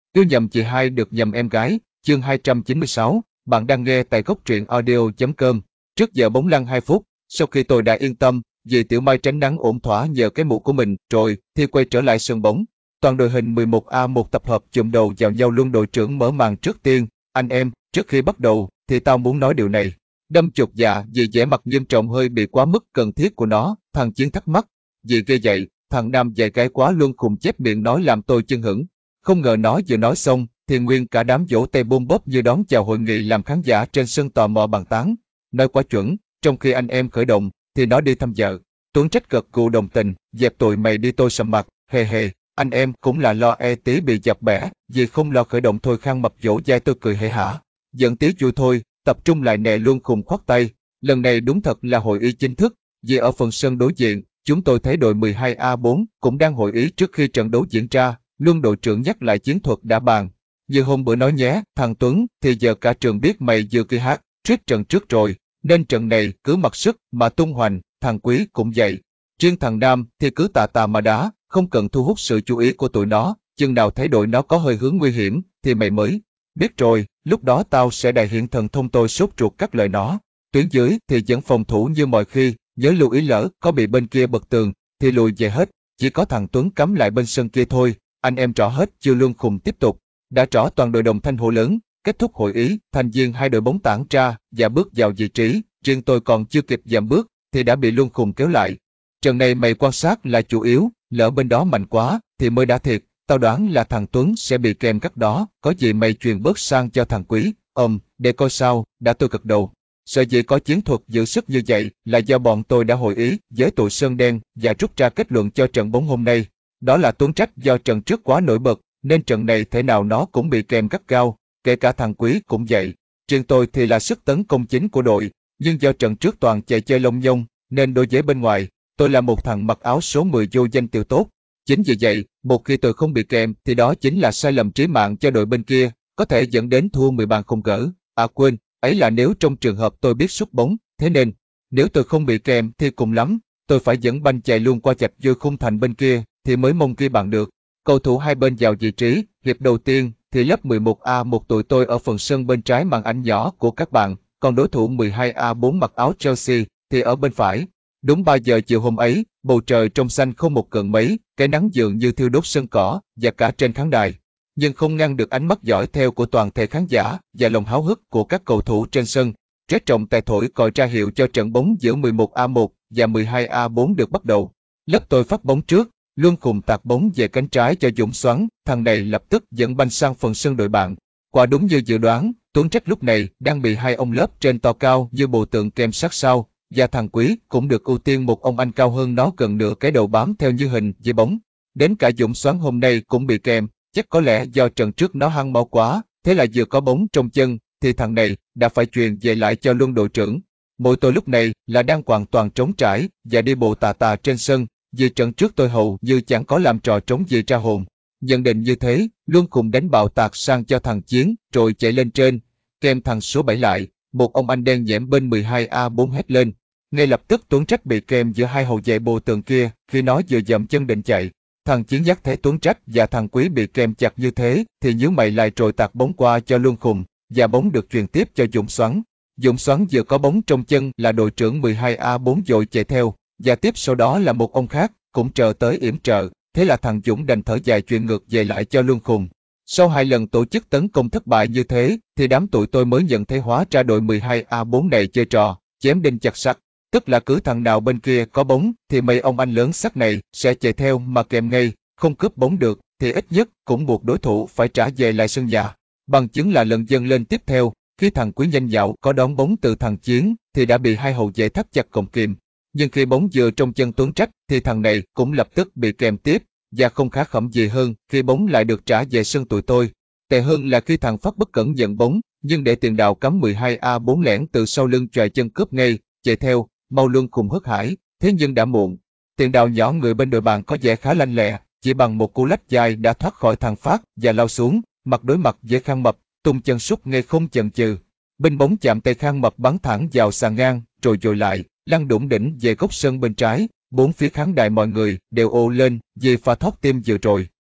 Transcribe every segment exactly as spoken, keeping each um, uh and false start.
Yêu nhầm chị hai được nhầm em gái, chương hai trăm chín mươi sáu, bạn đang nghe tại góc truyện audio chấm com. Trước giờ bóng lăn hai phút, sau khi tôi đã yên tâm, vì Tiểu Mai tránh nắng ổn thỏa nhờ cái mũ của mình rồi, thì quay trở lại sân bóng. Toàn đội hình mười một A một tập hợp chụm đầu vào nhau luôn. Đội trưởng mở màn trước tiên. Anh em, trước khi bắt đầu, thì tao muốn nói điều này. Đâm chột dạ vì vẻ mặt nghiêm trọng hơi bị quá mức cần thiết của nó. Thằng Chiến thắc mắc. Vì ghê vậy, thằng Nam dạy cái quá luôn khùng chép miệng nói làm tôi chưng hửng. Không ngờ nó vừa nói xong, thì nguyên cả đám vỗ tay bôm bóp như đón chào hội nghị, làm khán giả trên sân tò mò bàn tán. Nói quá chuẩn, trong khi anh em khởi động, thì nó đi thăm vợ. Tuấn Trách gật gù đồng tình, dẹp tụi mày đi. Tôi sầm mặt, hề hề, anh em cũng là lo e tí bị dập bẻ, vì không lo khởi động thôi. Khang Mập vỗ vai tôi cười hề hả. Giận tí vui thôi, tập trung lại nè. Luôn khùng khoát tay. Lần này đúng thật là hội ý chính thức, vì ở phần sân đối diện, chúng tôi thấy đội mười hai A bốn cũng đang hội ý trước khi trận đấu diễn ra. Luân đội trưởng nhắc lại chiến thuật đã bàn. Như hôm bữa nói nhé, thằng Tuấn, thì giờ cả trường biết mày vừa kia hát triết trận trước rồi, nên trận này cứ mặc sức mà tung hoành. Thằng Quý cũng vậy. Riêng thằng Nam thì cứ tà tà mà đá, không cần thu hút sự chú ý của tụi nó. Chừng nào thấy đội nó có hơi hướng nguy hiểm, thì mày mới biết rồi, lúc đó tao sẽ đại hiện thần thông. Tôi sốt ruột cắt lời nó. Tuyến dưới thì vẫn phòng thủ như mọi khi, nhớ lưu ý lỡ có bị bên kia bật tường, thì lùi về hết. Chỉ có thằng Tuấn cắm lại bên sân kia thôi. Anh em rõ hết chưa? Luân khùng tiếp tục. Đã rõ toàn đội đồng thanh hô lớn. Kết thúc hội ý, thành viên hai đội bóng tản ra và bước vào vị trí. Riêng tôi còn chưa kịp giảm bước, thì đã bị Luân khùng kéo lại. Trận này mày quan sát là chủ yếu, lỡ bên đó mạnh quá, thì mới đã thiệt. Tao đoán là thằng Tuấn sẽ bị kèm cắt đó, có gì mày truyền bớt sang cho thằng Quý. Ừm, để coi sao. Đã tôi gật đầu. Sở dĩ có chiến thuật giữ sức như vậy là do bọn tôi đã hội ý với tụi Sơn Đen và rút ra kết luận cho trận bóng hôm nay. Đó là Tuấn Trách do trận trước quá nổi bật, nên trận này thể nào nó cũng bị kèm gắt gao, kể cả thằng Quý cũng vậy. Riêng tôi thì là sức tấn công chính của đội, nhưng do trận trước toàn chạy chơi lông nhông, nên đối với bên ngoài, tôi là một thằng mặc áo số mười vô danh tiêu tốt. Chính vì vậy, một khi tôi không bị kèm thì đó chính là sai lầm chí mạng cho đội bên kia, có thể dẫn đến thua mười bàn không gỡ. À quên, ấy là nếu trong trường hợp tôi biết sút bóng, thế nên, nếu tôi không bị kèm thì cùng lắm, tôi phải dẫn banh chạy luôn qua chạch vô khung thành bên kia, thì mới mong ghi bàn được. Cầu thủ hai bên vào vị trí. Hiệp đầu tiên thì lớp mười một A một tụi tôi ở phần sân bên trái màn ảnh nhỏ của các bạn, còn đối thủ mười hai A bốn mặc áo Chelsea thì ở bên phải. Đúng ba giờ chiều hôm ấy, bầu trời trong xanh không một cơn mấy, cái nắng dường như thiêu đốt sân cỏ và cả trên khán đài, nhưng không ngăn được ánh mắt dõi theo của toàn thể khán giả và lòng háo hức của các cầu thủ trên sân. Rét trọng tài thổi còi ra hiệu cho trận bóng giữa mười một A một và mười hai A bốn được bắt đầu. Lớp tôi phát bóng trước, Luân khùng tạt bóng về cánh trái cho Dũng Xoắn, thằng này lập tức dẫn banh sang phần sân đội bạn. Quả đúng như dự đoán, Tuấn Trách lúc này đang bị hai ông lớp trên to cao như bồ tượng kèm sát sau, và thằng Quý cũng được ưu tiên một ông anh cao hơn nó gần nửa cái đầu bám theo như hình dây bóng. Đến cả Dũng Xoắn hôm nay cũng bị kèm, chắc có lẽ do trận trước nó hăng máu quá, thế là vừa có bóng trong chân, thì thằng này đã phải truyền về lại cho Luân đội trưởng. Mỗi tôi lúc này là đang hoàn toàn trống trải và đi bộ tà tà trên sân, vì trận trước tôi hầu như chẳng có làm trò trống gì ra hồn. Nhận định như thế, Luân khùng đánh bạo tạc sang cho thằng Chiến, rồi chạy lên trên, kèm thằng số bảy lại. Một ông anh đen nhẽm bên mười hai A bốn hét lên. Ngay lập tức Tuấn Trách bị kèm giữa hai hậu vệ bồ tường kia khi nó vừa dậm chân định chạy. Thằng Chiến dắt thấy Tuấn Trách và thằng Quý bị kèm chặt như thế thì nhíu mày lại rồi tạt bóng qua cho Luân khùng, và bóng được truyền tiếp cho Dũng Xoắn. Dũng Xoắn vừa có bóng trong chân là đội trưởng mười hai A bốn vội chạy theo, và tiếp sau đó là một ông khác cũng chờ tới yểm trợ, thế là thằng Dũng đành thở dài chuyền ngược về lại cho Luân khùng. Sau hai lần tổ chức tấn công thất bại như thế thì đám tụi tôi mới nhận thấy hóa ra đội mười hai A bốn này chơi trò chém đinh chặt sắt, tức là cứ thằng nào bên kia có bóng thì mấy ông anh lớn sắt này sẽ chạy theo mà kèm ngay, không cướp bóng được thì ít nhất cũng buộc đối thủ phải trả về lại sân nhà. Bằng chứng là lần dâng lên tiếp theo, khi thằng Quý nhanh dạo có đón bóng từ thằng Chiến thì đã bị hai hậu vệ thắt chặt còng kìm, nhưng khi bóng vừa trong chân Tuấn Trách thì thằng này cũng lập tức bị kèm tiếp, và không khá khẩm gì hơn khi bóng lại được trả về sân tụi tôi. Tệ hơn là khi thằng Phát bất cẩn nhận bóng, nhưng để tiền đạo cắm mười hai A bốn lẻn từ sau lưng chòi chân cướp ngay, chạy theo, mau Luân khùng hớt hải, thế nhưng đã muộn. Tiền đạo nhỏ người bên đội bạn có vẻ khá lanh lẹ, chỉ bằng một cú lách dài đã thoát khỏi thằng Phát và lao xuống, mặt đối mặt với Khang Mập, tung chân sút ngay không chần chừ. Bên bóng chạm tay Khang Mập bắn thẳng vào sàn ngang, rồi dội lại, lăn đủng đỉnh về góc sân bên trái. Bốn phía khán đài mọi người đều ồ lên vì pha thoát tim vừa rồi.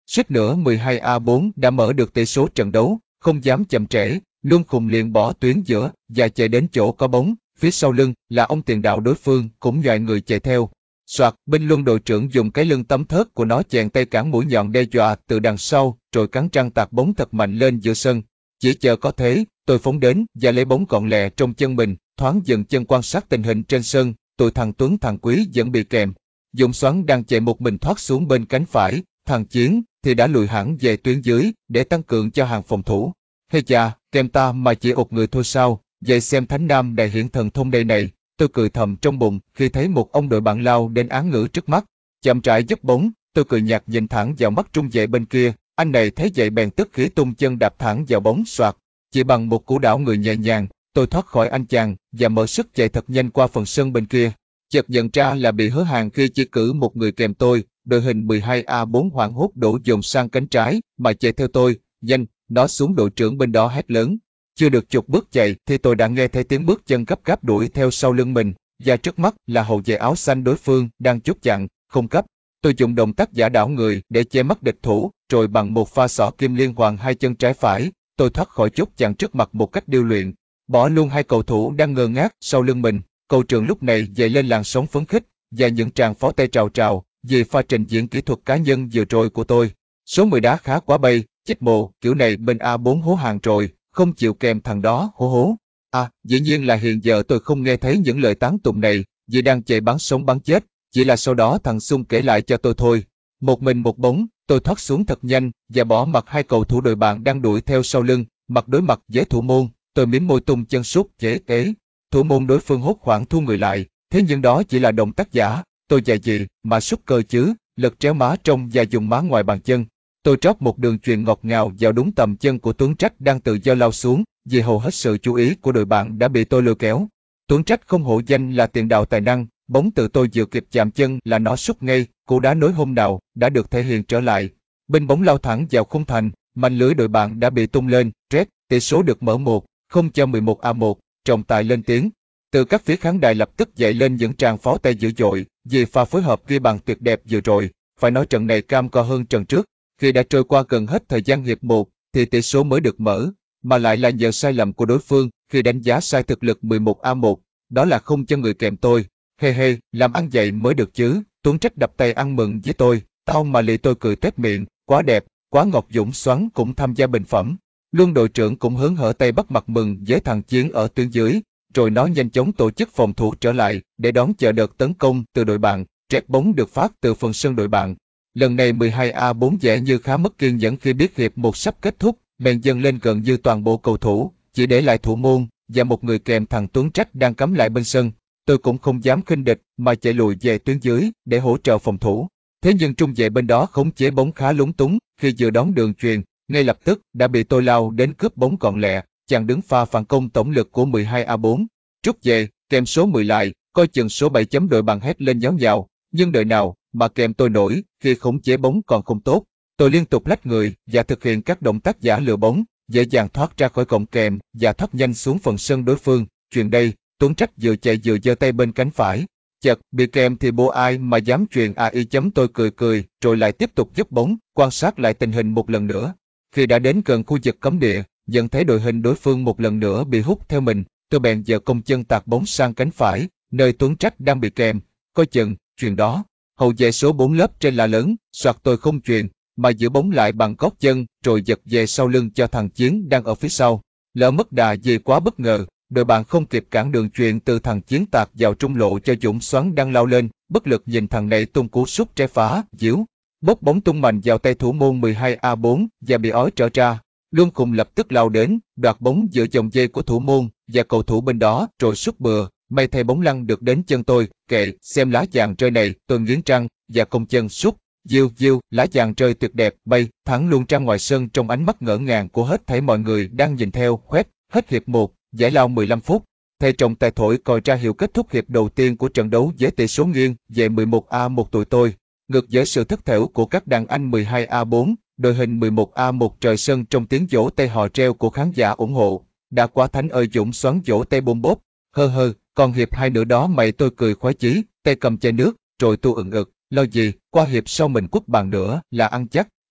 Suýt nữa mười hai a bốn đã mở được tỷ số trận đấu, không dám chậm trễ, Luân Khùng liền bỏ tuyến giữa và chạy đến chỗ có bóng, phía sau lưng là ông tiền đạo đối phương cũng nhoài người chạy theo. Soạt, binh Luân đội trưởng dùng cái lưng tấm thớt của nó chèn tay cản mũi nhọn đe dọa từ đằng sau, rồi cắn răng tạt bóng thật mạnh lên giữa sân. Chỉ chờ có thế, tôi phóng đến và lấy bóng gọn lẹ trong chân mình, thoáng dừng chân quan sát tình hình trên sân, tụi thằng Tuấn thằng Quý vẫn bị kèm. Dũng Xoắn đang chạy một mình thoát xuống bên cánh phải, thằng Chiến thì đã lùi hẳn về tuyến dưới để tăng cường cho hàng phòng thủ. Hay chà, kèm ta mà chỉ ụt người thôi sao, vậy xem Thánh Nam đại hiển thần thông đây này. Tôi cười thầm trong bụng khi thấy một ông đội bạn lao đến án ngữ trước mắt. Chậm rãi giúp bóng, tôi cười nhạt nhìn thẳng vào mắt trung vệ bên kia, anh này thấy vậy bèn tức khỉ tung chân đạp thẳng vào bóng xoạt. Chỉ bằng một cú đảo người nhẹ nhàng, tôi thoát khỏi anh chàng và mở sức chạy thật nhanh qua phần sân bên kia. Chợt nhận ra là bị hớ hàng khi chỉ cử một người kèm tôi, đội hình mười hai a bốn hoảng hốt đổ dồn sang cánh trái mà chạy theo tôi, nhanh, nó xuống đội trưởng bên đó hét lớn. Chưa được chục bước chạy thì tôi đã nghe thấy tiếng bước chân gấp gáp đuổi theo sau lưng mình, và trước mắt là hậu vệ áo xanh đối phương đang chốt chặn, không cấp. Tôi dùng động tác giả đảo người để che mắt địch thủ, rồi bằng một pha xỏ kim liên hoàn hai chân trái phải, tôi thoát khỏi chốt chặn trước mặt một cách điêu luyện, bỏ luôn hai cầu thủ đang ngơ ngác sau lưng mình. Cầu trường lúc này dậy lên làn sóng phấn khích và những tràng pháo tay trào trào vì pha trình diễn kỹ thuật cá nhân vừa rồi của tôi. Số mười đá khá quá bay, chết mồ, kiểu này bên a bốn hố hàng rồi, không chịu kèm thằng đó hố hố. À, dĩ nhiên là hiện giờ tôi không nghe thấy những lời tán tụng này, vì đang chạy bắn sống bắn chết, chỉ là sau đó thằng Sung kể lại cho tôi thôi. Một mình một bóng, tôi thoát xuống thật nhanh và bỏ mặt hai cầu thủ đội bạn đang đuổi theo sau lưng, mặt đối mặt với thủ môn, tôi mím môi tung chân sút chế kế. Thủ môn đối phương hốt hoảng thu người lại, thế nhưng đó chỉ là động tác giả, tôi dạy gì mà sút cơ chứ, lật tréo má trong và dùng má ngoài bàn chân. Tôi trót một đường chuyền ngọt ngào vào đúng tầm chân của Tuấn Trách đang tự do lao xuống, vì hầu hết sự chú ý của đội bạn đã bị tôi lôi kéo. Tuấn Trách không hổ danh là tiền đạo tài năng, bóng từ tôi vừa kịp chạm chân là nó sút ngay, cú đá nối hôm nào đã được thể hiện trở lại. Bên bóng lao thẳng vào khung thành, mảnh lưới đội bạn đã bị tung lên, rét, tỷ số được mở một, không cho mười một a một, trọng tài lên tiếng. Từ các phía khán đài lập tức dậy lên những tràng pháo tay dữ dội, vì pha phối hợp ghi bàn tuyệt đẹp vừa rồi, phải nói trận này cam go hơn trận trước. Khi đã trôi qua gần hết thời gian hiệp một, thì tỷ số mới được mở, mà lại là nhờ sai lầm của đối phương khi đánh giá sai thực lực mười một a một, đó là không cho người kèm tôi. Hê hê, làm ăn vậy mới được chứ, Tuấn Trách đập tay ăn mừng với tôi, tao mà lì tôi cười tuét miệng, quá đẹp, quá ngọc Dũng Xoắn cũng tham gia bình phẩm. Luân đội trưởng cũng hớn hở tay bắt mặt mừng với thằng Chiến ở tuyến dưới, rồi nó nhanh chóng tổ chức phòng thủ trở lại để đón chờ đợt tấn công từ đội bạn, rét bóng được phát từ phần sân đội bạn. Lần này mười hai a bốn vẻ như khá mất kiên nhẫn khi biết hiệp một sắp kết thúc, bèn dâng lên gần như toàn bộ cầu thủ, chỉ để lại thủ môn và một người kèm thằng Tuấn Trách đang cắm lại bên sân. Tôi cũng không dám khinh địch mà chạy lùi về tuyến dưới để hỗ trợ phòng thủ. Thế nhưng trung vệ bên đó khống chế bóng khá lúng túng khi vừa đón đường chuyền, ngay lập tức đã bị tôi lao đến cướp bóng gọn lẹ, chàng đứng pha phản công tổng lực của mười hai a bốn. Rút về, kèm số mười lại, coi chừng số bảy chấm đội bằng hét lên nháo nhào, nhưng đời nào mà kèm tôi nổi khi khống chế bóng còn không tốt. Tôi liên tục lách người và thực hiện các động tác giả lừa bóng, dễ dàng thoát ra khỏi cổng kèm và thoát nhanh xuống phần sân đối phương. Chuyền đây, Tuấn Trách vừa chạy vừa giơ tay bên cánh phải. Chật, bị kèm thì bố ai mà dám chuyền a i chấm tôi cười cười, rồi lại tiếp tục giúp bóng, quan sát lại tình hình một lần nữa. Khi đã đến gần khu vực cấm địa, nhận thấy đội hình đối phương một lần nữa bị hút theo mình, tôi bèn giơ công chân tạt bóng sang cánh phải, nơi Tuấn Trách đang bị kèm. Coi chừng, chuyền đó. Hậu vệ số bốn lớp trên là lớn, soạt tôi không chuyền, mà giữ bóng lại bằng gót chân, rồi giật về sau lưng cho thằng Chiến đang ở phía sau. Lỡ mất đà vì quá bất ngờ, đội bạn không kịp cản đường chuyền từ thằng Chiến tạt vào trung lộ cho Dũng Xoắn đang lao lên, bất lực nhìn thằng này tung cú sút trái phá, díu. Bốc bóng tung mạnh vào tay thủ môn mười hai a bốn và bị ói trở ra. Luân Khùng lập tức lao đến, đoạt bóng giữa dòng dây của thủ môn và cầu thủ bên đó rồi sút bừa. May thay bóng lăn được đến chân tôi, kệ, xem lá vàng rơi này, tôi nghiến răng và công chân sút. Diêu diêu, lá vàng rơi tuyệt đẹp, bay, thẳng luôn ra ngoài sân trong ánh mắt ngỡ ngàng của hết thảy mọi người đang nhìn theo. Khoét, hết hiệp một, giải lao mười lăm phút. Thầy trọng tài thổi còi ra hiệu kết thúc hiệp đầu tiên của trận đấu với tỷ số nghiêng về mười một a một tụi tôi. Ngược với sự thất thểu của các đàn anh mười hai a bốn, đội hình mười một a một trời sân trong tiếng vỗ tay hò reo của khán giả ủng hộ. Đã quá thánh ơi Dũng Xoắn vỗ tay bôm bốp. Hơ hơ, còn hiệp hai nữa đó mày tôi cười khoái chí, tay cầm chai nước, rồi tu ừng ực, lo gì, qua hiệp sau mình quất bàn nữa là ăn chắc.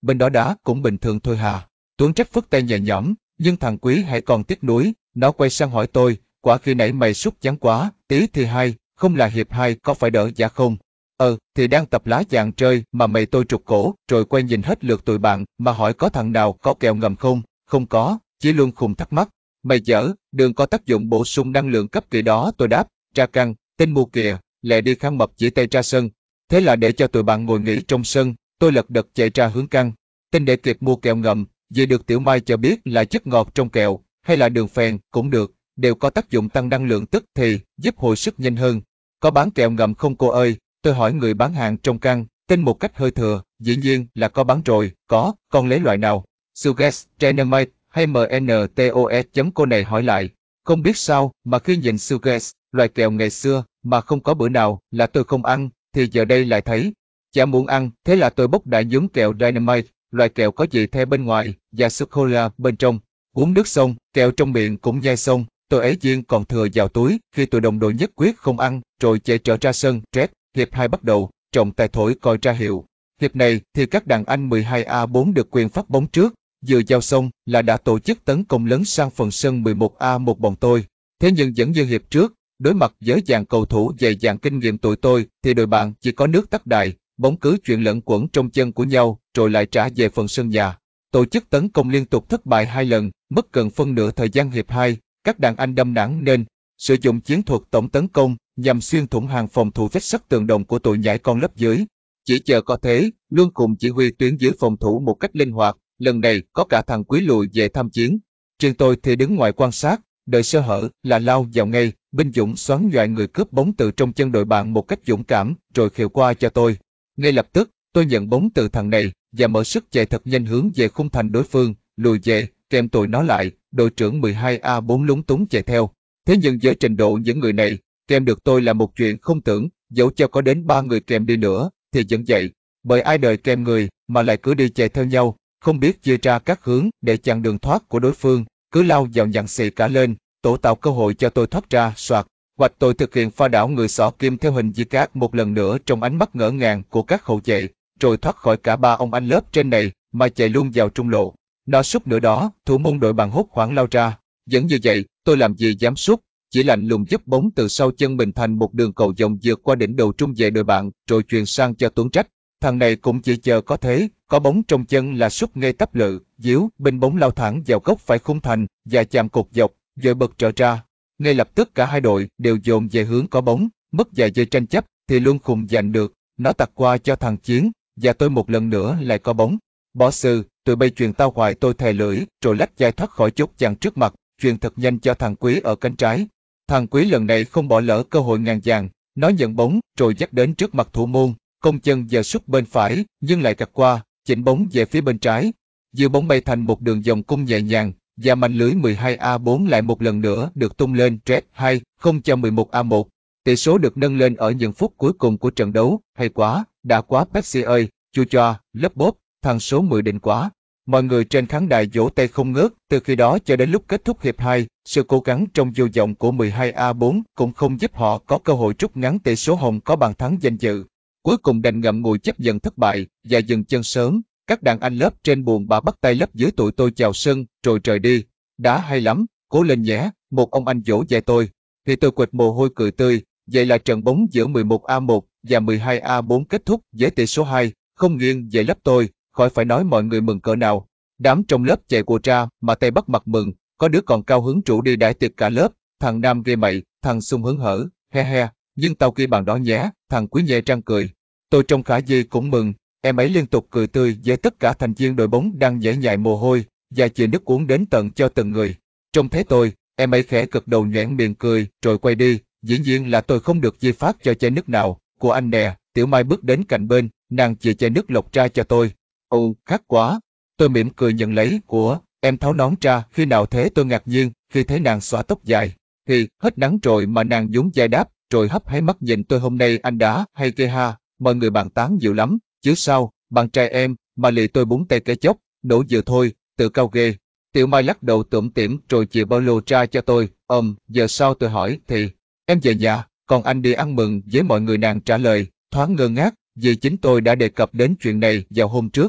bên đó đá cũng bình thường thôi hà. Tuấn trách phất tay nhẹ nhõm, nhưng thằng Quý hãy còn tiếc nuối, nó quay sang hỏi tôi, quả khi nãy mày sút chán quá, tí thì hay, không là hiệp hai có phải đỡ dạ không? Ờ, thì đang tập lá chàng chơi mà mày tôi trục cổ, rồi quay nhìn hết lượt tụi bạn mà hỏi có thằng nào có kèo ngầm không? Không có, chỉ luôn khùng thắc mắc. Mày dở, đường có tác dụng bổ sung năng lượng cấp kỳ đó tôi đáp, ra căng, tên mù kìa, lẹ đi khăn mập chỉ tay ra sân. Thế là để cho tụi bạn ngồi nghỉ trong sân, tôi lật đật chạy ra hướng căng. Tên để kịp mua kẹo ngầm, vì được Tiểu Mai cho biết là chất ngọt trong kẹo, hay là đường phèn cũng được, đều có tác dụng tăng năng lượng tức thì, giúp hồi sức nhanh hơn. Có bán kẹo ngầm không cô ơi? Tôi hỏi người bán hàng trong căng, tên một cách hơi thừa, dĩ nhiên là có bán rồi, có, con lấy loại nào? Suggest, Dynamite hay em en tos chấm cô này hỏi lại. Không biết sao mà khi nhìn Suggest, loại kẹo ngày xưa mà không có bữa nào là tôi không ăn, thì giờ đây lại thấy chả muốn ăn, thế là tôi bốc đại nhúm kẹo Dynamite, loại kẹo có gì the bên ngoài và sô-cô-la bên trong. Uống nước xong, kẹo trong miệng cũng nhai xong, tôi ấy riêng còn thừa vào túi khi tụi đồng đội nhất quyết không ăn, rồi chạy trở ra sân. Red, hiệp hai bắt đầu, trọng tài thổi còi ra hiệu. Hiệp này thì các đàn anh mười hai A bốn được quyền phát bóng trước, vừa giao xong là đã tổ chức tấn công lớn sang phần sân mười một A một bọn tôi. Thế nhưng vẫn như hiệp trước, đối mặt với dàn cầu thủ dày dạn kinh nghiệm tụi tôi thì đội bạn chỉ có nước tắt đài, bóng cứ chuyện lẫn quẩn trong chân của nhau rồi lại trả về phần sân nhà. Tổ chức tấn công liên tục thất bại hai lần, mất gần phân nửa thời gian hiệp hai, các đàn anh đâm nản nên sử dụng chiến thuật tổng tấn công nhằm xuyên thủng hàng phòng thủ vách sắt tường đồng của tụi nhãi con lớp dưới. Chỉ chờ có thế, luôn cùng chỉ huy tuyến dưới phòng thủ một cách linh hoạt, lần này có cả thằng Quý lùi về tham chiến. Riêng tôi thì đứng ngoài quan sát, đợi sơ hở là lao vào ngay, binh dũng xoắn dọa người cướp bóng từ trong chân đội bạn một cách dũng cảm, rồi khều qua cho tôi. Ngay lập tức, tôi nhận bóng từ thằng này và mở sức chạy thật nhanh hướng về khung thành đối phương, lùi về, kèm tụi nó lại, đội trưởng mười hai A bốn lúng túng chạy theo. Thế nhưng với trình độ những người này, kèm được tôi là một chuyện không tưởng, dẫu cho có đến ba người kèm đi nữa, thì vẫn vậy. Bởi ai đời kèm người mà lại cứ đi chạy theo nhau, không biết chia ra các hướng để chặn đường thoát của đối phương, cứ lao vào nhặn xì cả lên, tổ tạo cơ hội cho tôi thoát ra, soạt. Hoặc tôi thực hiện pha đảo người xỏ kim theo hình di cát một lần nữa trong ánh mắt ngỡ ngàng của các hậu vệ, rồi thoát khỏi cả ba ông anh lớp trên này mà chạy luôn vào trung lộ. Nó sút nữa đó, thủ môn đội bạn hốt hoảng lao ra. Vẫn như vậy, tôi làm gì dám sút, chỉ lạnh lùng giúp bóng từ sau chân mình thành một đường cầu vòng vượt qua đỉnh đầu trung vệ đội bạn, rồi truyền sang cho Tuấn Trách. Thằng này cũng chỉ chờ có thế, có bóng trong chân là sút ngay tấp lự, díu, bên bóng lao thẳng vào góc phải khung thành và chạm cột dọc, rồi bật trở ra. Ngay lập tức cả hai đội đều dồn về hướng có bóng, mất vài giây tranh chấp thì luôn khùng giành được, nó tạt qua cho thằng Chiến, và tôi một lần nữa lại có bóng. Bỏ sư, tụi bay truyền tao hoài tôi thè lưỡi, rồi lách dài thoát khỏi chốt chặn trước mặt, truyền thật nhanh cho thằng Quý ở cánh trái. Thằng Quý lần này không bỏ lỡ cơ hội ngàn vàng, nó nhận bóng rồi dắt đến trước mặt thủ môn, công chân giờ sút bên phải, nhưng lại gạt qua, chỉnh bóng về phía bên trái. Dự bóng bay thành một đường vòng cung nhẹ nhàng, và mảnh lưới mười hai A bốn lại một lần nữa được tung lên. Red hai không cho mười một A một. Tỷ số được nâng lên ở những phút cuối cùng của trận đấu. Hay quá, đã quá Pepsi ơi, chu choa, lớp bốp, thằng số mười đỉnh quá. Mọi người trên khán đài vỗ tay không ngớt. Từ khi đó cho đến lúc kết thúc hiệp hai, sự cố gắng trong vô vọng của mười hai A bốn cũng không giúp họ có cơ hội rút ngắn tỷ số hồng có bàn thắng danh dự. Cuối cùng đành ngậm ngùi chấp nhận thất bại và dừng chân sớm. Các đàn anh lớp trên buồn bã bắt tay lớp dưới tụi tôi chào sân, rồi rời đi. Đá hay lắm, cố lên nhé, một ông anh dỗ dạy tôi. Thì tôi quệt mồ hôi cười tươi. Vậy là trận bóng giữa mười một A một và mười hai A bốn kết thúc với tỷ số hai, không nghiêng về lớp tôi, khỏi phải nói mọi người mừng cỡ nào. Đám trong lớp chạy của ra mà tay bắt mặt mừng, có đứa còn cao hứng rủ đi đãi tiệc cả lớp, thằng Nam ghê mậy, thằng Sung hứng hở, he he, nhưng tao kia bàn đó nhé, thằng Quý nhẹ răng cười. Tôi trong Khả Di cũng mừng, em ấy liên tục cười tươi với tất cả thành viên đội bóng đang nhễ nhại mồ hôi, và chì nước uống đến tận cho từng người. Trông thấy tôi, em ấy khẽ gật đầu nhoẻn miệng cười, rồi quay đi, dĩ nhiên là tôi không được di phát cho chai nước nào, của anh nè. Tiểu Mai bước đến cạnh bên, nàng chìa chai nước lọc ra cho tôi. Ồ, khát quá. Tôi mỉm cười nhận lấy, của em tháo nón ra, khi nào thế? Tôi ngạc nhiên, khi thấy nàng xõa tóc dài. Thì, hết nắng rồi mà nàng nhún vai đáp, rồi hấp háy mắt nhìn tôi. Hôm nay anh đã hay ghê ha, mọi người bàn tán nhiều lắm, chứ sao, bạn trai em, mà lì tôi búng tay cái chốc, đổ dự thôi, tự cao ghê. Tiểu Mai lắc đầu tủm tỉm rồi chìa bao lô ra cho tôi, ừm, giờ sao? Tôi hỏi. Thì, em về nhà, còn anh đi ăn mừng với mọi người. Nàng trả lời, thoáng ngơ ngác, vì chính tôi đã đề cập đến chuyện này vào hôm trước.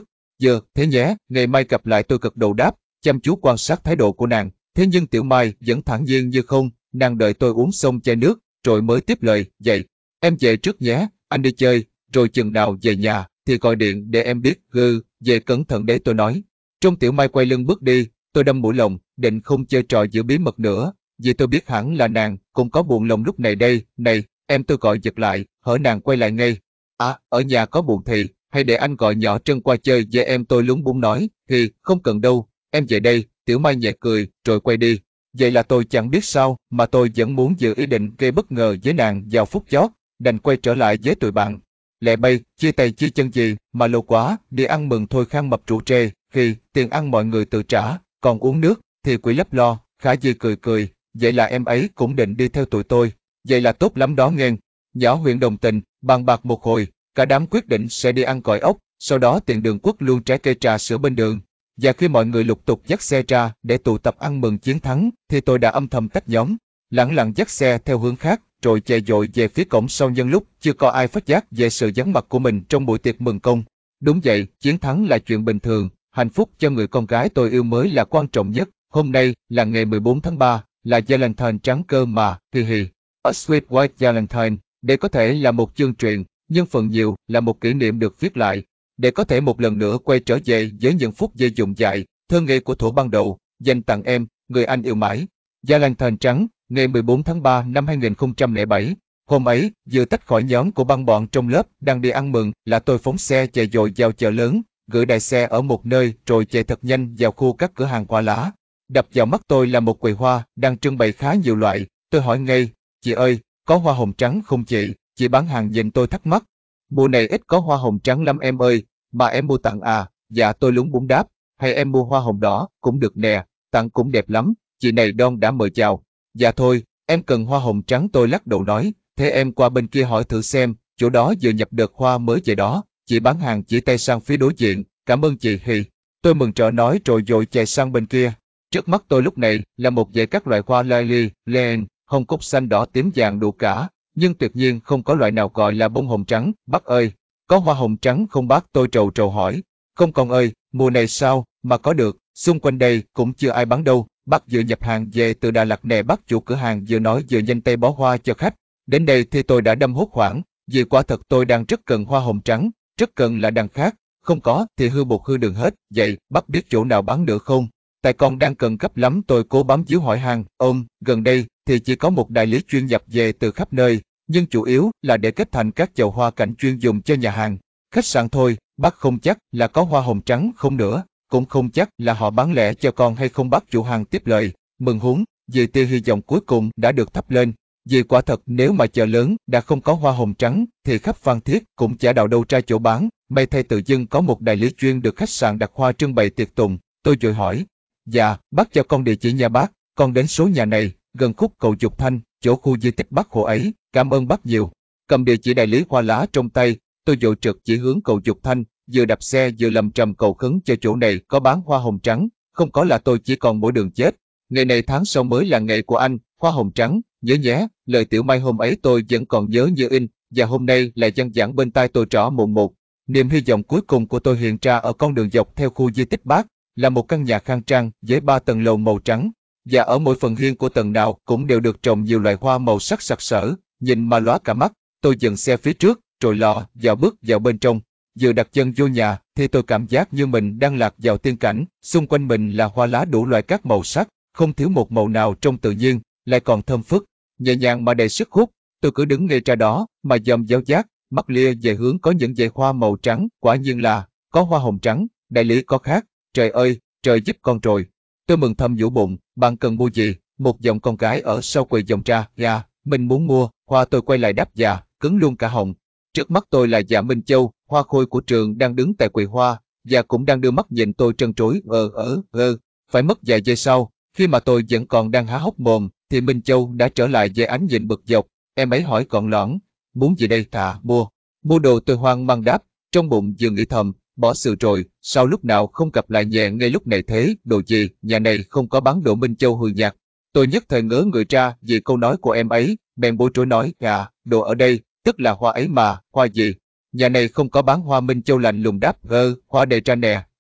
Giờ, thế nhé, ngày mai gặp lại, tôi gật đầu đáp, chăm chú quan sát thái độ của nàng. Thế nhưng Tiểu Mai vẫn thản nhiên như không, nàng đợi tôi uống xong chai nước, rồi mới tiếp lời, vậy, em về trước nhé, anh đi chơi, rồi chừng nào về nhà, thì gọi điện để em biết, gừ, về cẩn thận để tôi nói. Trong Tiểu Mai quay lưng bước đi, tôi đâm mũi lòng, định không chơi trò giữ bí mật nữa, vì tôi biết hẳn là nàng cũng có buồn lòng lúc này đây. Này, em, tôi gọi giật lại, hở nàng quay lại ngay. À, ở nhà có buồn thì, hay để anh gọi nhỏ Trân qua chơi với em, tôi lúng búng nói, thì, không cần đâu, em về đây. Tiểu Mai nhẹ cười, rồi quay đi. Vậy là tôi chẳng biết sao, mà tôi vẫn muốn giữ ý định gây bất ngờ với nàng vào phút chót, đành quay trở lại với tụi bạn. Lẹ bay, chia tay chia chân gì, mà lâu quá, đi ăn mừng thôi. Khang Mập trụ trề, khi tiền ăn mọi người tự trả, còn uống nước, thì Quỷ lấp lo. Khả Di cười cười, vậy là em ấy cũng định đi theo tụi tôi, vậy là tốt lắm đó nghe. Nhỏ huyện đồng tình, bàn bạc một hồi, cả đám quyết định sẽ đi ăn còi ốc, sau đó tiện đường quất luôn trái cây trà sữa bên đường. Và khi mọi người lục tục dắt xe ra để tụ tập ăn mừng chiến thắng, thì tôi đã âm thầm tách nhóm, lẳng lặng dắt xe theo hướng khác, rồi chạy dội về phía cổng sau nhân lúc chưa có ai phát giác về sự vắng mặt của mình trong buổi tiệc mừng công. Đúng vậy, chiến thắng là chuyện bình thường, hạnh phúc cho người con gái tôi yêu mới là quan trọng nhất. Hôm nay là ngày mười bốn tháng ba, là Valentine trắng cơ mà, hì hì. A Sweet White Valentine, để có thể là một chương truyện, nhưng phần nhiều là một kỷ niệm được viết lại, để có thể một lần nữa quay trở về với những phút giây dụng dại, thơ ngây của thuở ban đầu, dành tặng em, người anh yêu mãi. Valentine trắng, ngày mười bốn tháng ba năm hai nghìn không trăm lẻ bảy. Hôm ấy, vừa tách khỏi nhóm của băng bọn trong lớp đang đi ăn mừng, là tôi phóng xe chạy dội vào chợ lớn, gửi đại xe ở một nơi rồi chạy thật nhanh vào khu các cửa hàng hoa lá. Đập vào mắt tôi là một quầy hoa đang trưng bày khá nhiều loại. Tôi hỏi ngay, chị ơi, có hoa hồng trắng không chị? Chị bán hàng nhìn tôi thắc mắc. Mùa này ít có hoa hồng trắng lắm em ơi, mà em mua tặng à? Dạ, tôi lúng búng đáp, hay em mua hoa hồng đỏ cũng được nè, tặng cũng đẹp lắm. Chị này đon đã mời chào. Dạ thôi, em cần hoa hồng trắng, tôi lắc đầu nói. Thế em qua bên kia hỏi thử xem, chỗ đó vừa nhập đợt hoa mới về đó. Chị bán hàng chỉ tay sang phía đối diện, cảm ơn chị Hì. Tôi mừng rỡ nói rồi vội chạy sang bên kia. Trước mắt tôi lúc này là một dãy các loại hoa lily, len, hồng cúc xanh đỏ tím vàng đủ cả, nhưng tuyệt nhiên không có loại nào gọi là bông hồng trắng. Bác ơi, có hoa hồng trắng không bác? Tôi trầu trầu hỏi. Không con ơi, mùa này sao mà có được, xung quanh đây cũng chưa ai bán đâu. Bác vừa nhập hàng về từ Đà Lạt nè. Bác chủ cửa hàng vừa nói vừa nhanh tay bó hoa cho khách. Đến đây thì tôi đã đâm hốt hoảng, vì quả thật tôi đang rất cần hoa hồng trắng, rất cần là đằng khác, không có thì hư bột hư đường hết. Vậy bác biết chỗ nào bán được không? Tại con đang cần gấp lắm. Tôi cố bám díu hỏi han. Ôm, gần đây thì chỉ có một đại lý chuyên nhập về từ khắp nơi, nhưng chủ yếu là để kết thành các chậu hoa cảnh chuyên dùng cho nhà hàng, khách sạn thôi. Bác không chắc là có hoa hồng trắng không nữa, cũng không chắc là họ bán lẻ cho con hay không. Bác chủ hàng tiếp lời. Mừng húm, vì tia hy vọng cuối cùng đã được thắp lên. Vì quả thật nếu mà chợ lớn đã không có hoa hồng trắng thì khắp Phan Thiết cũng chả đào đâu ra chỗ bán. May thay tự dưng có một đại lý chuyên được khách sạn đặt hoa trưng bày tiệc tùng. Tôi vội hỏi. Dạ, bác cho con địa chỉ nha bác. Con đến số nhà này, gần khúc cầu Dục Thanh, chỗ khu di tích Bác Hồ ấy. Cảm ơn bác nhiều. Cầm địa chỉ đại lý hoa lá trong tay, tôi vội trượt chỉ hướng cầu Dục Thanh, vừa đạp xe vừa lầm trầm cầu khấn cho chỗ này có bán hoa hồng trắng. Không có là tôi chỉ còn mỗi đường chết. Ngày này tháng sau mới là ngày của anh, hoa hồng trắng, nhớ nhé. Lời Tiểu Mai hôm ấy tôi vẫn còn nhớ như in, và hôm nay lại văng vẳng bên tai tôi rõ mồn một. Niềm hy vọng cuối cùng của tôi hiện ra ở con đường dọc theo khu di tích Bác, là một căn nhà khang trang với ba tầng lầu màu trắng, và ở mỗi phần hiên của tầng nào cũng đều được trồng nhiều loại hoa màu sắc sặc sỡ, nhìn mà lóa cả mắt. Tôi dừng xe phía trước, rồi lọ vào bước vào bên trong. Vừa đặt chân vô nhà thì tôi cảm giác như mình đang lạc vào tiên cảnh. Xung quanh mình là hoa lá đủ loại các màu sắc, không thiếu một màu nào trong tự nhiên, lại còn thơm phức, nhẹ nhàng mà đầy sức hút. Tôi cứ đứng ngay ra đó mà dòm giáo giác, mắt lia về hướng có những dãy hoa màu trắng. Quả nhiên là có hoa hồng trắng, đại lý có khác. Trời ơi, trời giúp con rồi. Tôi mừng thầm nhủ bụng. Bạn cần mua gì? Một giọng con gái ở sau quầy vọng ra. Dạ, mình muốn mua hoa. Tôi quay lại đáp dạ, cứng luôn cả họng. Trước mắt tôi là Dạ Minh Châu, hoa khôi của trường, đang đứng tại quầy hoa, và cũng đang đưa mắt nhìn tôi trân trối. Ờ ờ ờ. Phải mất vài giây sau, khi mà tôi vẫn còn đang há hốc mồm, thì Minh Châu đã trở lại với ánh nhìn bực dọc. Em ấy hỏi gọn lõn, muốn gì đây? Thà mua. Mua đồ. Tôi hoang mang đáp, trong bụng vừa nghĩ thầm, bỏ sự rồi, sao lúc nào không gặp lại nhẹ ngay lúc này thế? Đồ gì? Nhà này không có bán đồ. Minh Châu hừ nhạt. Tôi nhất thời ngớ người ra vì câu nói của em ấy, bèn bối rối nói, à, đồ ở đây, tức là hoa ấy mà. Hoa gì? Nhà này không có bán hoa. Minh Châu lạnh lùng đáp, ơ, hoa đầy ra nè,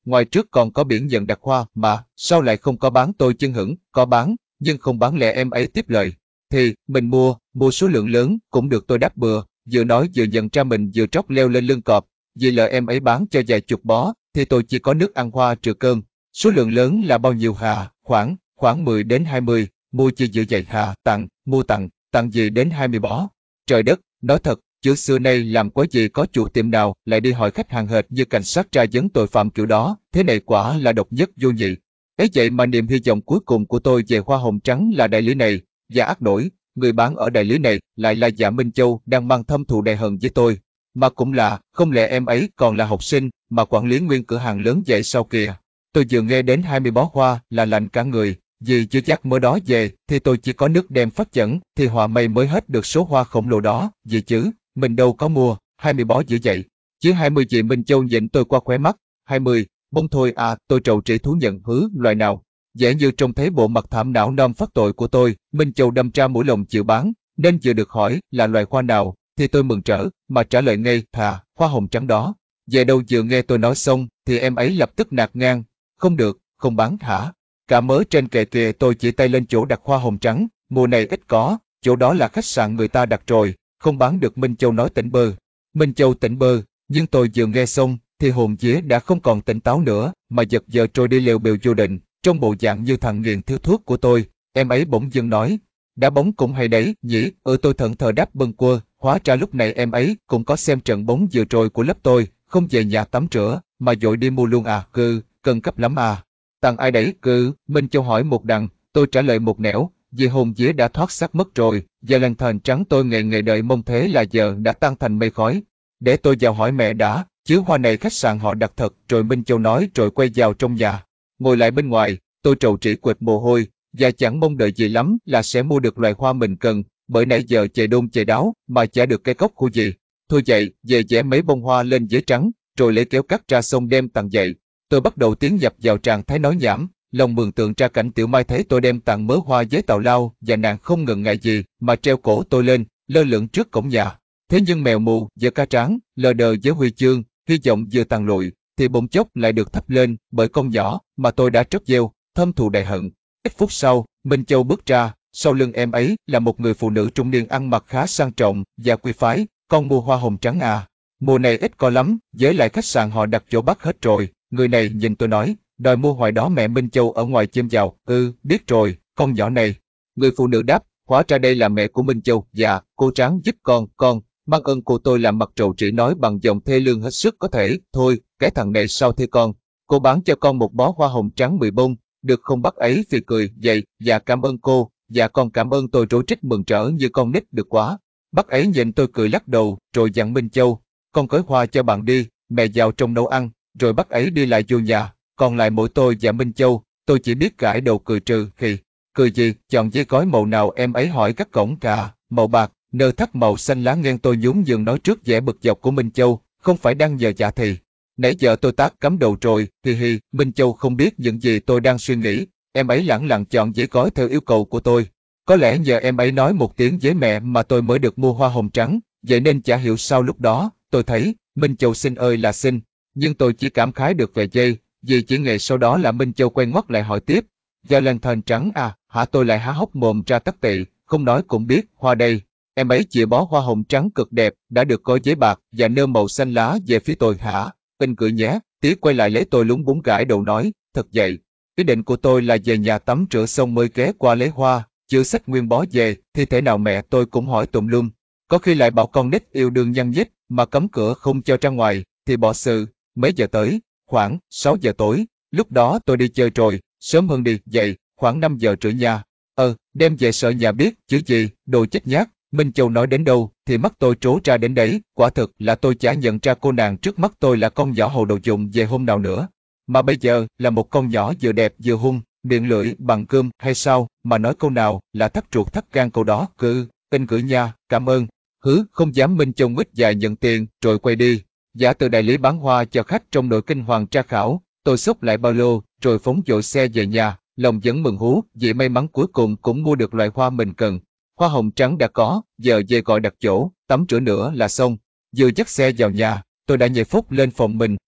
ngoài trước còn có biển nhận đặt hoa mà, sao lại không có bán? Tôi chưng hửng, có bán, nhưng không bán lẻ. Em ấy tiếp lời. Thì, mình mua, mua số lượng lớn, cũng được, tôi đáp bừa, vừa nói vừa nhận ra mình vừa tróc leo lên lưng cọp. Vì lỡ em ấy bán cho vài chục bó, thì tôi chỉ có nước ăn hoa trừ cơm. Số lượng lớn là bao nhiêu hả? Khoảng, khoảng mười đến hai mươi, mua chi dữ vậy hả? Tặng, mua tặng, tặng gì đến hai mươi bó? Trời đất, nói thật, chứ xưa nay làm có gì có chủ tiệm nào lại đi hỏi khách hàng hệt như cảnh sát tra vấn tội phạm kiểu đó, thế này quả là độc nhất vô nhị. Ấy vậy mà niềm hy vọng cuối cùng của tôi về hoa hồng trắng là đại lý này, và ác nổi, người bán ở đại lý này lại là Dạ Minh Châu đang mang thâm thù đầy hận với tôi. Mà cũng là, không lẽ em ấy còn là học sinh mà quản lý nguyên cửa hàng lớn vậy sao kìa? Tôi vừa nghe đến hai mươi bó hoa là lạnh cả người, vì chưa chắc mới đó về thì tôi chỉ có nước đem phát dẫn thì hòa may mới hết được số hoa khổng lồ đó, gì chứ, mình đâu có mua, hai mươi bó dữ vậy. Chứ hai mươi chị Minh Châu nhìn tôi qua khóe mắt, hai mươi, bông thôi à, tôi trầu trĩ thú nhận hứ loại nào. Dễ như trông thấy bộ mặt thảm não non phát tội của tôi, Minh Châu đâm ra mũi lòng chịu bán, nên vừa được hỏi là loài hoa nào, thì tôi mừng rỡ, mà trả lời ngay, thà, hoa hồng trắng đó. Về đâu vừa nghe tôi nói xong, thì em ấy lập tức nạt ngang, không được, không bán hả? Cả mớ trên kệ kìa. Tôi chỉ tay lên chỗ đặt hoa hồng trắng, mùa này ít có, chỗ đó là khách sạn người ta đặt rồi, không bán được. Minh Châu nói tỉnh bơ. Minh Châu tỉnh bơ, nhưng tôi vừa nghe xong, thì hồn vía đã không còn tỉnh táo nữa, mà giật giờ trôi đi lều bèo vô định, trong bộ dạng như thằng nghiện thiếu thuốc của tôi. Em ấy bỗng dưng nói, đá bóng cũng hay đấy, nhỉ? Ừ, tôi thẫn thờ đáp bâng quơ, hóa ra lúc này em ấy cũng có xem trận bóng vừa rồi của lớp tôi, không về nhà tắm rửa, mà vội đi mua luôn à? Cừ, cần cấp lắm à? Tặng ai đấy? Cừ, Minh Châu hỏi một đằng, tôi trả lời một nẻo, vì hồn vía đã thoát xác mất rồi, giờ làn thờn trắng tôi ngày ngày đợi mong thế là giờ đã tan thành mây khói. Để tôi vào hỏi mẹ đã, chứ hoa này khách sạn họ đặt thật. Rồi Minh Châu nói rồi quay vào trong nhà. Ngồi lại bên ngoài, tôi trầu trĩ quệt mồ hôi, và chẳng mong đợi gì lắm là sẽ mua được loài hoa mình cần, bởi nãy giờ chề đôn chề đáo mà chả được cái cốc khu gì. Thôi vậy, về vẽ mấy bông hoa lên giấy trắng, rồi lấy kéo cắt ra xong đem tặng dậy. Tôi bắt đầu tiến nhập vào trạng thái nói nhảm, lòng mường tượng ra cảnh Tiểu Mai thấy tôi đem tặng mớ hoa với tào lao, và nàng không ngần ngại gì mà treo cổ tôi lên, lơ lửng trước cổng nhà. Thế nhưng mèo mù giờ ca tráng, lờ đờ với huy chương, hy vọng vừa tàn lụi, thì bỗng chốc lại được thắp lên bởi con nhỏ mà tôi đã trớt gieo, thâm thù đầy hận. Ít phút sau, Minh Châu bước ra, sau lưng em ấy là một người phụ nữ trung niên ăn mặc khá sang trọng và quý phái. Con mua hoa hồng trắng à? Mùa này ít có lắm, với lại khách sạn họ đặt chỗ bắt hết rồi. Người này nhìn tôi nói, đòi mua hoài đó. Mẹ Minh Châu ở ngoài chêm vào, ừ, biết rồi, con nhỏ này. Người phụ nữ đáp, hóa ra đây là mẹ của Minh Châu. Dạ, cô Tráng giúp con, con. Mang ơn cô. Tôi làm mặt trầu trĩ nói bằng giọng thê lương hết sức có thể. Thôi, cái thằng này sao thế con? Cô bán cho con một bó hoa hồng trắng mười bông, được không? Bác ấy phì cười, vậy, dạ cảm ơn cô, dạ con cảm ơn. Tôi rối rít mừng rỡ như con nít được quá. Bác ấy nhìn tôi cười lắc đầu, rồi dặn Minh Châu, con cởi hoa cho bạn đi, mẹ vào trong nấu ăn. Rồi bác ấy đi lại vô nhà, còn lại mỗi tôi và Minh Châu. Tôi chỉ biết gãi đầu cười trừ. Khi cười gì? Chọn dây gói màu nào? Em ấy hỏi. Các cổng cả, màu bạc, nơ thắt màu xanh lá ngang. Tôi nhún nhường nói trước vẻ bực dọc của Minh Châu, không phải đang nhờ dạ thì. Nãy giờ tôi tát cắm đầu rồi, hi hi. Minh Châu không biết những gì tôi đang suy nghĩ. Em ấy lẳng lặng chọn giấy gói theo yêu cầu của tôi. Có lẽ nhờ em ấy nói một tiếng với mẹ mà tôi mới được mua hoa hồng trắng, vậy nên chả hiểu sao lúc đó, tôi thấy, Minh Châu xinh ơi là xinh. Nhưng tôi chỉ cảm khái được về giây, vì chỉ ngày sau đó là Minh Châu quay ngoắt lại hỏi tiếp. Giờ lần thờn trắng à, hả? Tôi lại há hốc mồm ra tắc tị, không nói cũng biết, hoa đây. Em ấy chìa bó hoa hồng trắng cực đẹp, đã được gói giấy bạc và nơ màu xanh lá về phía tôi. Hả? Anh cười nhé. Tí quay lại lấy tôi lúng búng gãi đầu nói, thật vậy. Ý định của tôi là về nhà tắm rửa xong mới ghé qua lấy hoa, chưa xách nguyên bó về, thì thể nào mẹ tôi cũng hỏi tùm lum. Có khi lại bảo con nít yêu đương nhăng nhít, mà cấm cửa không cho ra ngoài, thì bỏ sự. Mấy giờ tới? Khoảng sáu giờ tối. Lúc đó tôi đi chơi rồi, sớm hơn đi, dậy, khoảng năm giờ rưỡi nha. Ờ, đem về sợ nhà biết, chứ gì, đồ chết nhát. Minh Châu nói đến đâu, thì mắt tôi trố ra đến đấy. Quả thực là tôi chả nhận ra cô nàng trước mắt tôi là con nhỏ hồ đồ dụng về hôm nào nữa. Mà bây giờ, là một con nhỏ vừa đẹp vừa hung, miệng lưỡi bằng cơm hay sao, mà nói câu nào là thắt ruột thắt gan câu đó. Cứ, anh gửi nha, cảm ơn. Hứ, không dám. Minh Châu nguyết dài nhận tiền, rồi quay đi. Giả từ đại lý bán hoa cho khách trong nội kinh hoàng tra khảo, tôi xốc lại ba lô, rồi phóng dội xe về nhà, lòng vẫn mừng hú, vì may mắn cuối cùng cũng mua được loại hoa mình cần. Hoa hồng trắng đã có, giờ về gọi đặt chỗ, tắm rửa nữa là xong. Vừa dắt xe vào nhà, tôi đã nhảy phúc lên phòng mình,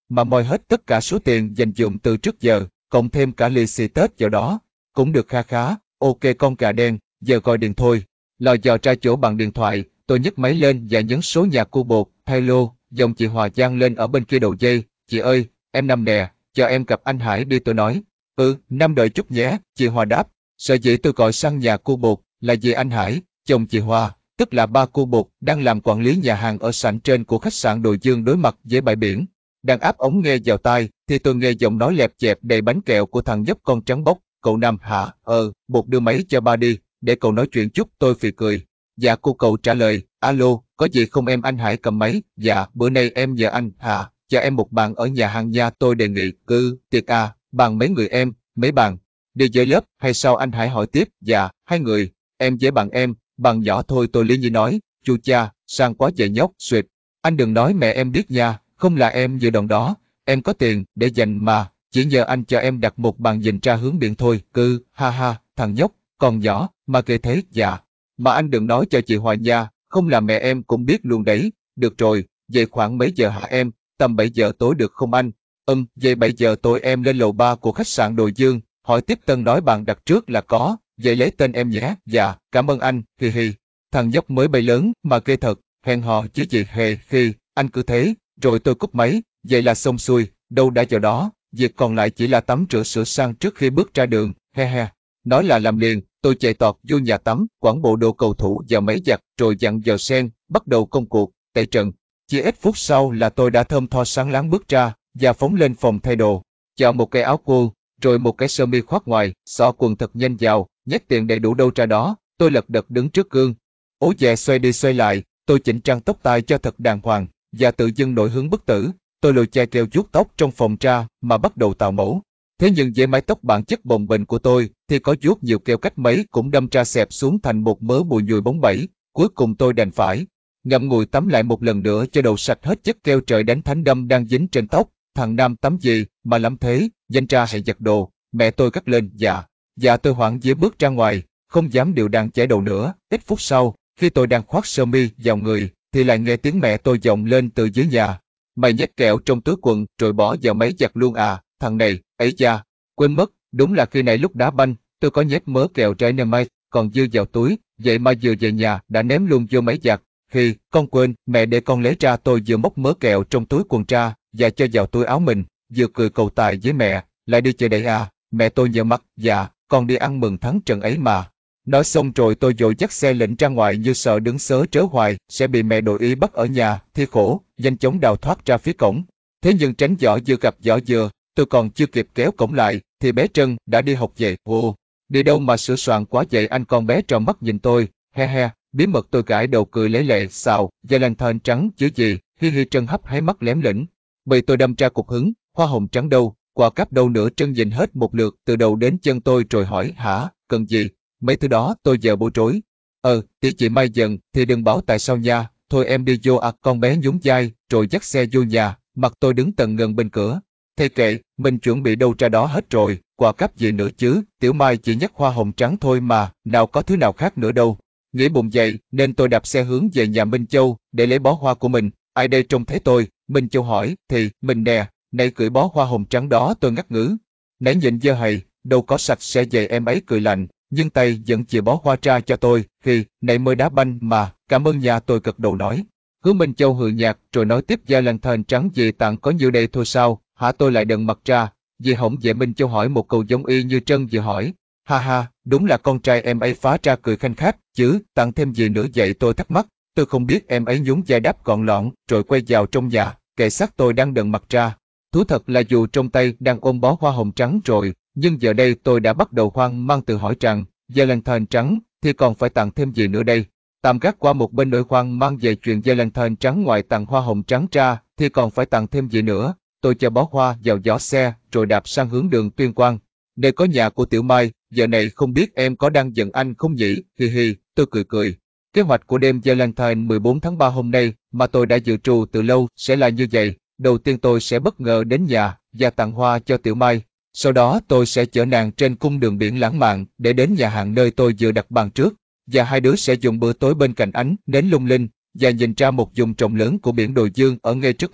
mà moi hết tất cả số tiền dành dụm từ trước giờ, cộng thêm cả lì xì Tết vào đó. Cũng được kha khá, ok con gà đen, giờ gọi điện thôi. Lò dò ra chỗ bằng điện thoại, tôi nhấc máy lên và nhấn số nhà cô bột, hello, giọng chị Hòa vang lên ở bên kia đầu dây. Chị ơi, em Năm nè, cho em gặp anh Hải đi tôi nói. Ừ, Năm đợi chút nhé, chị Hòa đáp. Sợ dĩ tôi gọi sang nhà cô bột là vì anh Hải, chồng chị Hòa, tức là ba cô bột, đang làm quản lý nhà hàng ở sảnh trên của khách sạn Đồi Dương đối mặt với bãi biển. Đang áp ống nghe vào tai, thì tôi nghe giọng nói lẹp chẹp đầy bánh kẹo của thằng nhóc con trắng bóc. Cậu Năm hả? Ờ, bột đưa máy cho ba đi, để cậu nói chuyện chút. Tôi phì cười. Dạ cô cậu trả lời, alo, có gì không em? Anh Hải cầm máy. Dạ, bữa nay em nhờ anh, hả? Cho em một bàn ở nhà hàng nha. Tôi đề nghị. Cứ, tiệc à, bàn mấy người em? Mấy bàn? Đi với lớp hay sao? Anh Hải hỏi tiếp. Dạ, hai người, em với bạn em, bàn nhỏ thôi. Tôi lý nhí nói. Chu cha, sang quá vậy nhóc, suyệt. Anh đừng nói mẹ em biết nha, không là em dự đoạn đó, em có tiền để dành mà, chỉ nhờ anh cho em đặt một bàn nhìn ra hướng biển thôi. Cứ, ha ha, thằng nhóc, còn nhỏ, mà kệ thế. Dạ, mà anh đừng nói cho chị Hòa nha, không là mẹ em cũng biết luôn đấy. Được rồi, vậy khoảng mấy giờ hả em? Tầm bảy giờ tối được không anh? Ừm, vậy bảy giờ tối em lên lầu ba của khách sạn Đồi Dương, hỏi tiếp tân nói bàn đặt trước là có, vậy lấy tên em nhé. Dạ, cảm ơn anh, hi hi. Thằng nhóc mới bay lớn mà ghê thật, hẹn hò chứ gì hề khi, anh cứ thế, rồi tôi cúp máy, vậy là xong xuôi, đâu đã vào đó, việc còn lại chỉ là tắm rửa sửa sang trước khi bước ra đường, he he. Nói là làm liền, tôi chạy tọt vô nhà tắm, quẳng bộ đồ cầu thủ vào máy giặt, rồi dặn giờ sen, bắt đầu công cuộc, tẩy trận. Chỉ ít phút sau là tôi đã thơm tho sáng láng bước ra, và phóng lên phòng thay đồ, chọn một cái áo cô, rồi một cái sơ mi khoác ngoài, xỏ quần thật nhanh vào, nhét tiền đầy đủ đâu ra đó. Tôi lật đật đứng trước gương, ố dè xoay đi xoay lại, tôi chỉnh trang tóc tai cho thật đàng hoàng, và tự dưng nổi hứng bức tử. Tôi lôi chai keo vuốt tóc trong phòng ra mà bắt đầu tạo mẫu. Thế nhưng với mái tóc bản chất bồng bềnh của tôi thì có vuốt nhiều keo cách mấy cũng đâm ra xẹp xuống thành một mớ bùi nhùi bóng bẩy. Cuối cùng tôi đành phải ngậm ngùi tắm lại một lần nữa cho đầu sạch hết chất keo trời đánh thánh đâm đang dính trên tóc. Thằng Nam tắm gì mà lắm thế, danh ra hãy giặt đồ. Mẹ tôi cắt lên. Dạ. Dạ tôi hoảng vía bước ra ngoài, không dám điều đàn chải đầu nữa. Ít phút sau, khi tôi đang khoác sơ mi vào người, thì lại nghe tiếng mẹ tôi vọng lên từ dưới nhà. Mày nhét kẹo trong túi quần rồi bỏ vào máy giặt luôn à? Thằng này, ấy da, quên mất, đúng là khi nãy lúc đá banh, tôi có nhét mớ kẹo Dynamite còn dư vào túi, vậy mà vừa về nhà đã ném luôn vô máy giặt. Khi con quên, mẹ để con lấy ra. Tôi vừa móc mớ kẹo trong túi quần ra và cho vào túi áo mình, vừa cười cầu tài với mẹ, lại đi chơi đấy à? Mẹ tôi nhớ mắt. Dạ, con đi ăn mừng thắng trận ấy mà. Nói xong rồi tôi vội dắt xe lệnh ra ngoài như sợ đứng sớ trớ hoài sẽ bị mẹ đội ý bắt ở nhà, thì khổ, nhanh chóng đào thoát ra phía cổng. Thế nhưng tránh giỏ dừa gặp giỏ dừa, tôi còn chưa kịp kéo cổng lại, thì bé Trân đã đi học về. Ồ, đi đâu mà sửa soạn quá vậy anh? Con bé tròn mắt nhìn tôi, he he, bí mật. Tôi gãi đầu cười lấy lệ, xào, Valentine trắng chứ gì, hi hi. Trân hấp háy mắt lém lĩnh. Bị tôi đâm ra cục hứng, hoa hồng trắng đâu, quà cáp đâu nữa? Trân nhìn hết một lượt từ đầu đến chân tôi rồi hỏi, hả, cần gì? Mấy thứ đó. Tôi giờ bối rối. Ờ, tí chị Mai giận thì đừng bảo tại sao nha, thôi em đi vô. À, con bé nhún vai rồi dắt xe vô nhà, mặt tôi đứng tần ngần bên cửa. Thầy kệ, mình chuẩn bị đâu ra đó hết rồi, quà cáp gì nữa chứ, Tiểu Mai chỉ nhắc hoa hồng trắng thôi mà, nào có thứ nào khác nữa đâu. Nghĩ bụng vậy nên tôi đạp xe hướng về nhà Minh Châu để lấy bó hoa của mình. Ai đây trông thấy tôi? Minh Châu hỏi. Thì mình nè, này gửi bó hoa hồng trắng đó. Tôi ngắt ngứ. Nãy nhịn dơ hầy, đâu có sạch sẽ vậy. Em ấy cười lạnh, nhưng tay vẫn chìa bó hoa ra cho tôi. Khi nãy mới đá banh mà, cảm ơn nhà. Tôi gật đầu nói. Hứa Minh Châu hừ nhạt rồi nói tiếp, Valentine trắng gì tặng có nhiêu đây thôi sao? Hả? Tôi lại đần mặt ra. Vì hổng vậy? Minh Châu hỏi một câu giống y như Trân vừa hỏi. Ha ha, đúng là con trai. Em ấy phá ra cười khanh khách. Chứ tặng thêm gì nữa vậy? Tôi thắc mắc. Tôi không biết. Em ấy nhún vai đáp gọn lọn rồi quay vào trong nhà. Kệ xác tôi đang đần mặt ra. Thú thật là dù trong tay đang ôm bó hoa hồng trắng rồi, nhưng giờ đây tôi đã bắt đầu hoang mang tự hỏi rằng, Valentine trắng thì còn phải tặng thêm gì nữa đây? Tạm gác qua một bên nỗi hoang mang về chuyện Valentine trắng, ngoài tặng hoa hồng trắng ra thì còn phải tặng thêm gì nữa. Tôi cho bó hoa vào giỏ xe rồi đạp sang hướng đường Tuyên Quang. Nơi có nhà của Tiểu Mai. Giờ này không biết em có đang giận anh không nhỉ? Hi hi, tôi cười cười. Kế hoạch của đêm Valentine mười bốn tháng ba hôm nay mà tôi đã dự trù từ lâu sẽ là như vậy. Đầu tiên tôi sẽ bất ngờ đến nhà và tặng hoa cho Tiểu Mai. Sau đó tôi sẽ chở nàng trên cung đường biển lãng mạn để đến nhà hàng nơi tôi vừa đặt bàn trước. Và hai đứa sẽ dùng bữa tối bên cạnh ánh nến lung linh và nhìn ra một vùng trồng lớn của biển Đồi Dương ở ngay trước mắt.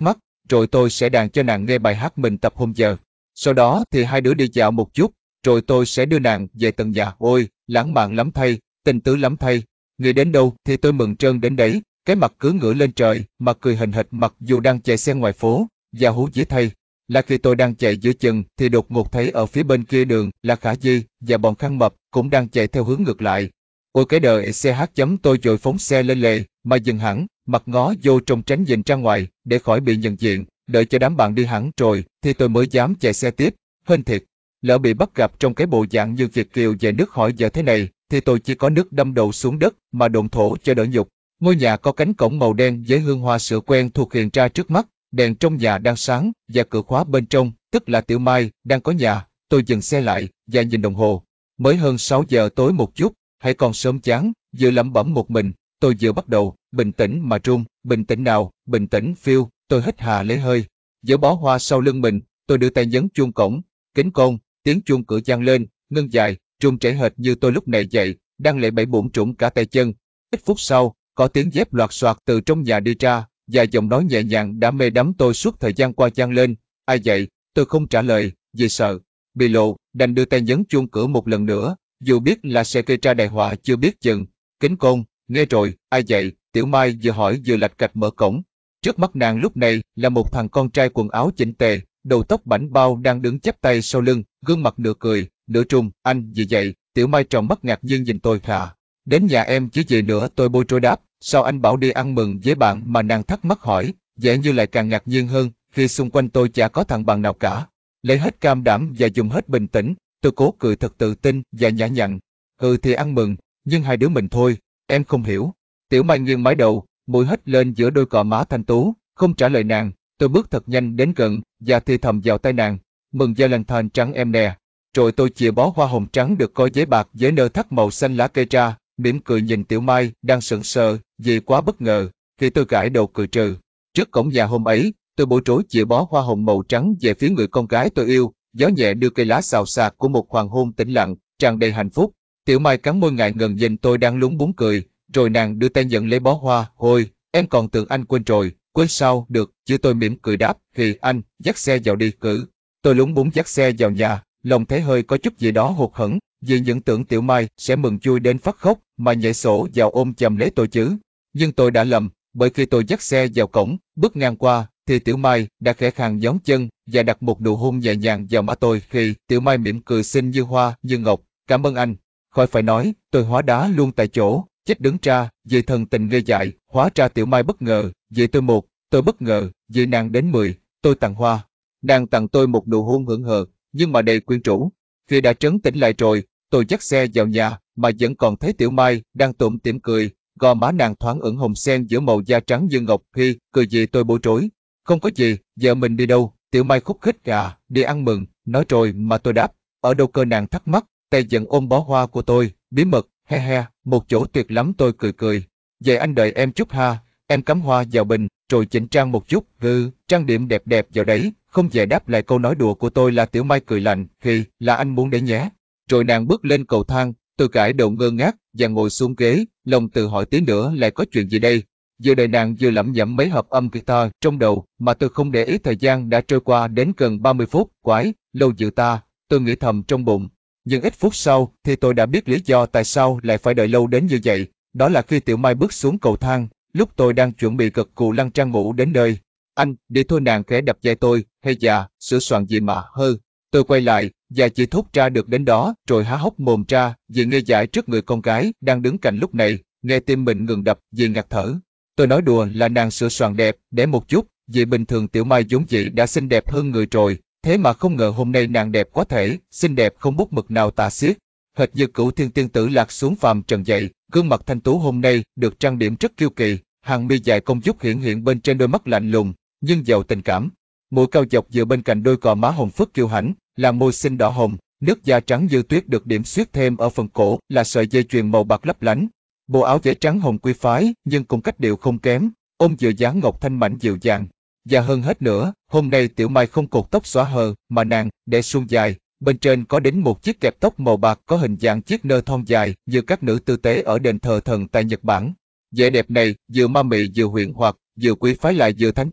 rồi tôi sẽ đàn cho nàng nghe bài hát mình tập hôm giờ. Sau đó thì hai đứa đi dạo một chút, rồi tôi sẽ đưa nàng về tận nhà. Ôi, lãng mạn lắm thay, tình tứ lắm thay. Nghĩ đến đâu thì tôi mừng trơn đến đấy, cái mặt cứ ngửa lên trời, mà cười hình hệt mặc dù đang chạy xe ngoài phố. Và hú dĩ thay, là khi tôi đang chạy giữa chừng thì đột ngột thấy ở phía bên kia đường là Khả Di và bọn Khăn Mập cũng đang chạy theo hướng ngược lại. Ôi cái đời xe hát chấm tôi vội phóng xe lên lề, mà dừng hẳn, mặt ngó vô trong tránh nhìn ra ngoài, để khỏi bị nhận diện, đợi cho đám bạn đi hẳn rồi, thì tôi mới dám chạy xe tiếp. Hên thiệt, lỡ bị bắt gặp trong cái bộ dạng như Việt kiều về nước hỏi giờ thế này, thì tôi chỉ có nước đâm đầu xuống đất mà độn thổ cho đỡ nhục. Ngôi nhà có cánh cổng màu đen với hương hoa sữa quen thuộc hiện ra trước mắt, đèn trong nhà đang sáng và cửa khóa bên trong, tức là Tiểu Mai đang có nhà. Tôi dừng xe lại và nhìn đồng hồ, mới hơn sáu giờ tối một chút, hãy còn sớm chán. Vừa lẩm bẩm một mình, tôi vừa bắt đầu bình tĩnh mà run. Bình tĩnh nào, bình tĩnh phiêu. Tôi hít hà lấy hơi, giở bó hoa sau lưng mình. Tôi đưa tay nhấn chuông cổng, kính côn, tiếng chuông cửa vang lên, ngân dài, run rẩy hệt như tôi lúc này dậy, đang lệ bẫy bủn rủn cả tay chân. Ít phút sau, có tiếng dép loạt soạt từ trong nhà đi ra, và giọng nói nhẹ nhàng đã mê đắm tôi suốt thời gian qua vang lên. Ai vậy? Tôi không trả lời, vì sợ bị lộ, đành đưa tay nhấn chuông cửa một lần nữa, dù biết là sẽ gây ra đại họa chưa biết chừng. Kính côn, nghe rồi, ai vậy? Tiểu Mai vừa hỏi vừa lạch cạch mở cổng. Trước mắt nàng lúc này là một thằng con trai quần áo chỉnh tề, đầu tóc bảnh bao đang đứng chắp tay sau lưng, gương mặt nửa cười, nửa trung. Anh gì vậy? Tiểu Mai tròn mắt ngạc nhiên nhìn tôi. Hả? Đến nhà em chứ gì nữa? Tôi bối rối đáp. Sao anh bảo đi ăn mừng với bạn mà? Nàng thắc mắc hỏi, vẻ như lại càng ngạc nhiên hơn khi xung quanh tôi chả có thằng bạn nào cả. Lấy hết cam đảm và dùng hết bình tĩnh, tôi cố cười thật tự tin và nhã nhặn. Ừ thì ăn mừng, nhưng hai đứa mình thôi, em không hiểu. Tiểu Mai nghiêng mái đầu, mũi hất lên giữa đôi cò má thanh tú, không trả lời nàng. Tôi bước thật nhanh đến gần và thì thầm vào tai nàng, mừng Valentine trắng em nè. Rồi tôi chìa bó hoa hồng trắng được coi giấy bạc với nơ thắt màu xanh lá cây ra, mỉm cười nhìn Tiểu Mai đang sững sờ vì quá bất ngờ. Khi tôi gãi đầu cười trừ, trước cổng nhà hôm ấy, tôi bối rối chìa bó hoa hồng màu trắng về phía người con gái tôi yêu. Gió nhẹ đưa cây lá xào xạc của một hoàng hôn tĩnh lặng, tràn đầy hạnh phúc. Tiểu Mai cắn môi ngại ngần nhìn tôi đang lúng búng cười, rồi nàng đưa tay nhận lấy bó hoa. Ôi, em còn tưởng anh quên rồi. Quên sao được chứ? Tôi mỉm cười đáp. Thì anh dắt xe vào đi. Cử tôi lúng búng dắt xe vào nhà, lòng thấy hơi có chút gì đó hụt hẫng, vì những tưởng Tiểu Mai sẽ mừng chui đến phát khóc mà nhảy sổ vào ôm chầm lấy tôi chứ. Nhưng tôi đã lầm, bởi khi tôi dắt xe vào cổng, bước ngang qua, thì Tiểu Mai đã khẽ khàng nhón chân và đặt một nụ hôn nhẹ nhàng vào má tôi. Khi Tiểu Mai mỉm cười xinh như hoa như ngọc, cảm ơn anh. Khỏi phải nói, tôi hóa đá luôn tại chỗ, chết đứng ra vì thần tình ngây dại. Hóa ra Tiểu Mai bất ngờ vì tôi một, tôi bất ngờ vì nàng đến mười. Tôi tặng hoa, nàng tặng tôi một nụ hôn hững hờ nhưng mà đầy quyến rũ. Khi đã trấn tĩnh lại rồi, tôi dắt xe vào nhà mà vẫn còn thấy Tiểu Mai đang tủm tỉm cười, gò má nàng thoáng ửng hồng xen giữa màu da trắng như ngọc. Khi cười gì tôi bối rối. Không có gì, giờ mình đi đâu? Tiểu Mai khúc khích. À, đi ăn mừng. Nói rồi mà tôi đáp. Ở đâu cơ? Nàng thắc mắc, tay vẫn ôm bó hoa của tôi, bí mật, he he, một chỗ tuyệt lắm. Tôi cười cười. Vậy anh đợi em chút ha. Em cắm hoa vào bình, rồi chỉnh trang một chút. Ừ, trang điểm đẹp đẹp vào đấy. Không dễ đáp lại câu nói đùa của tôi là Tiểu Mai cười lạnh. Khi là anh muốn để nhé. Rồi nàng bước lên cầu thang. Tôi gãi đầu ngơ ngác và ngồi xuống ghế, lòng tự hỏi tí nữa lại có chuyện gì đây. Vừa đợi nàng vừa lẩm nhẩm mấy hợp âm guitar trong đầu mà tôi không để ý thời gian đã trôi qua đến gần ba mươi phút. Quái, lâu dữ ta, tôi nghĩ thầm trong bụng. Nhưng ít phút sau thì tôi đã biết lý do tại sao lại phải đợi lâu đến như vậy. Đó là khi Tiểu Mai bước xuống cầu thang, lúc tôi đang chuẩn bị gật gù lăn trang ngủ đến nơi. Anh, đi thôi. Nàng khẽ đập vai tôi. Hay dạ, sửa soạn gì mà hơ. Tôi quay lại và chỉ thốt ra được đến đó rồi há hốc mồm ra vì ngây dại trước người con gái đang đứng cạnh lúc này. Nghe tim mình ngừng đập vì ngạt thở. Tôi nói đùa là nàng sửa soạn đẹp để một chút, vì bình thường Tiểu Mai vốn dĩ đã xinh đẹp hơn người rồi, thế mà không ngờ hôm nay nàng đẹp quá thể, xinh đẹp không bút mực nào tả xiết, hệt như cửu thiên tiên tử lạc xuống phàm trần vậy. Gương mặt thanh tú hôm nay được trang điểm rất kiêu kỳ, hàng mi dài công dúc hiển hiện bên trên đôi mắt lạnh lùng nhưng giàu tình cảm. Mũi cao dọc dựa bên cạnh đôi cò má hồng phức kiêu hãnh, làn môi xinh đỏ hồng, nước da trắng như tuyết được điểm xuyết thêm ở phần cổ là sợi dây chuyền màu bạc lấp lánh. Bộ áo vải trắng hồng quy phái nhưng cũng cách điệu không kém, ôm dựa dáng ngọc thanh mảnh dịu dàng. Và hơn hết nữa, hôm nay Tiểu Mai không cột tóc xõa hờ mà nàng để suông dài, bên trên có đính một chiếc kẹp tóc màu bạc có hình dạng chiếc nơ thon dài như các nữ tư tế ở đền thờ thần tại Nhật Bản. Vẻ đẹp này vừa ma mị vừa huyền hoặc, vừa quý phái lại vừa thánh thiện,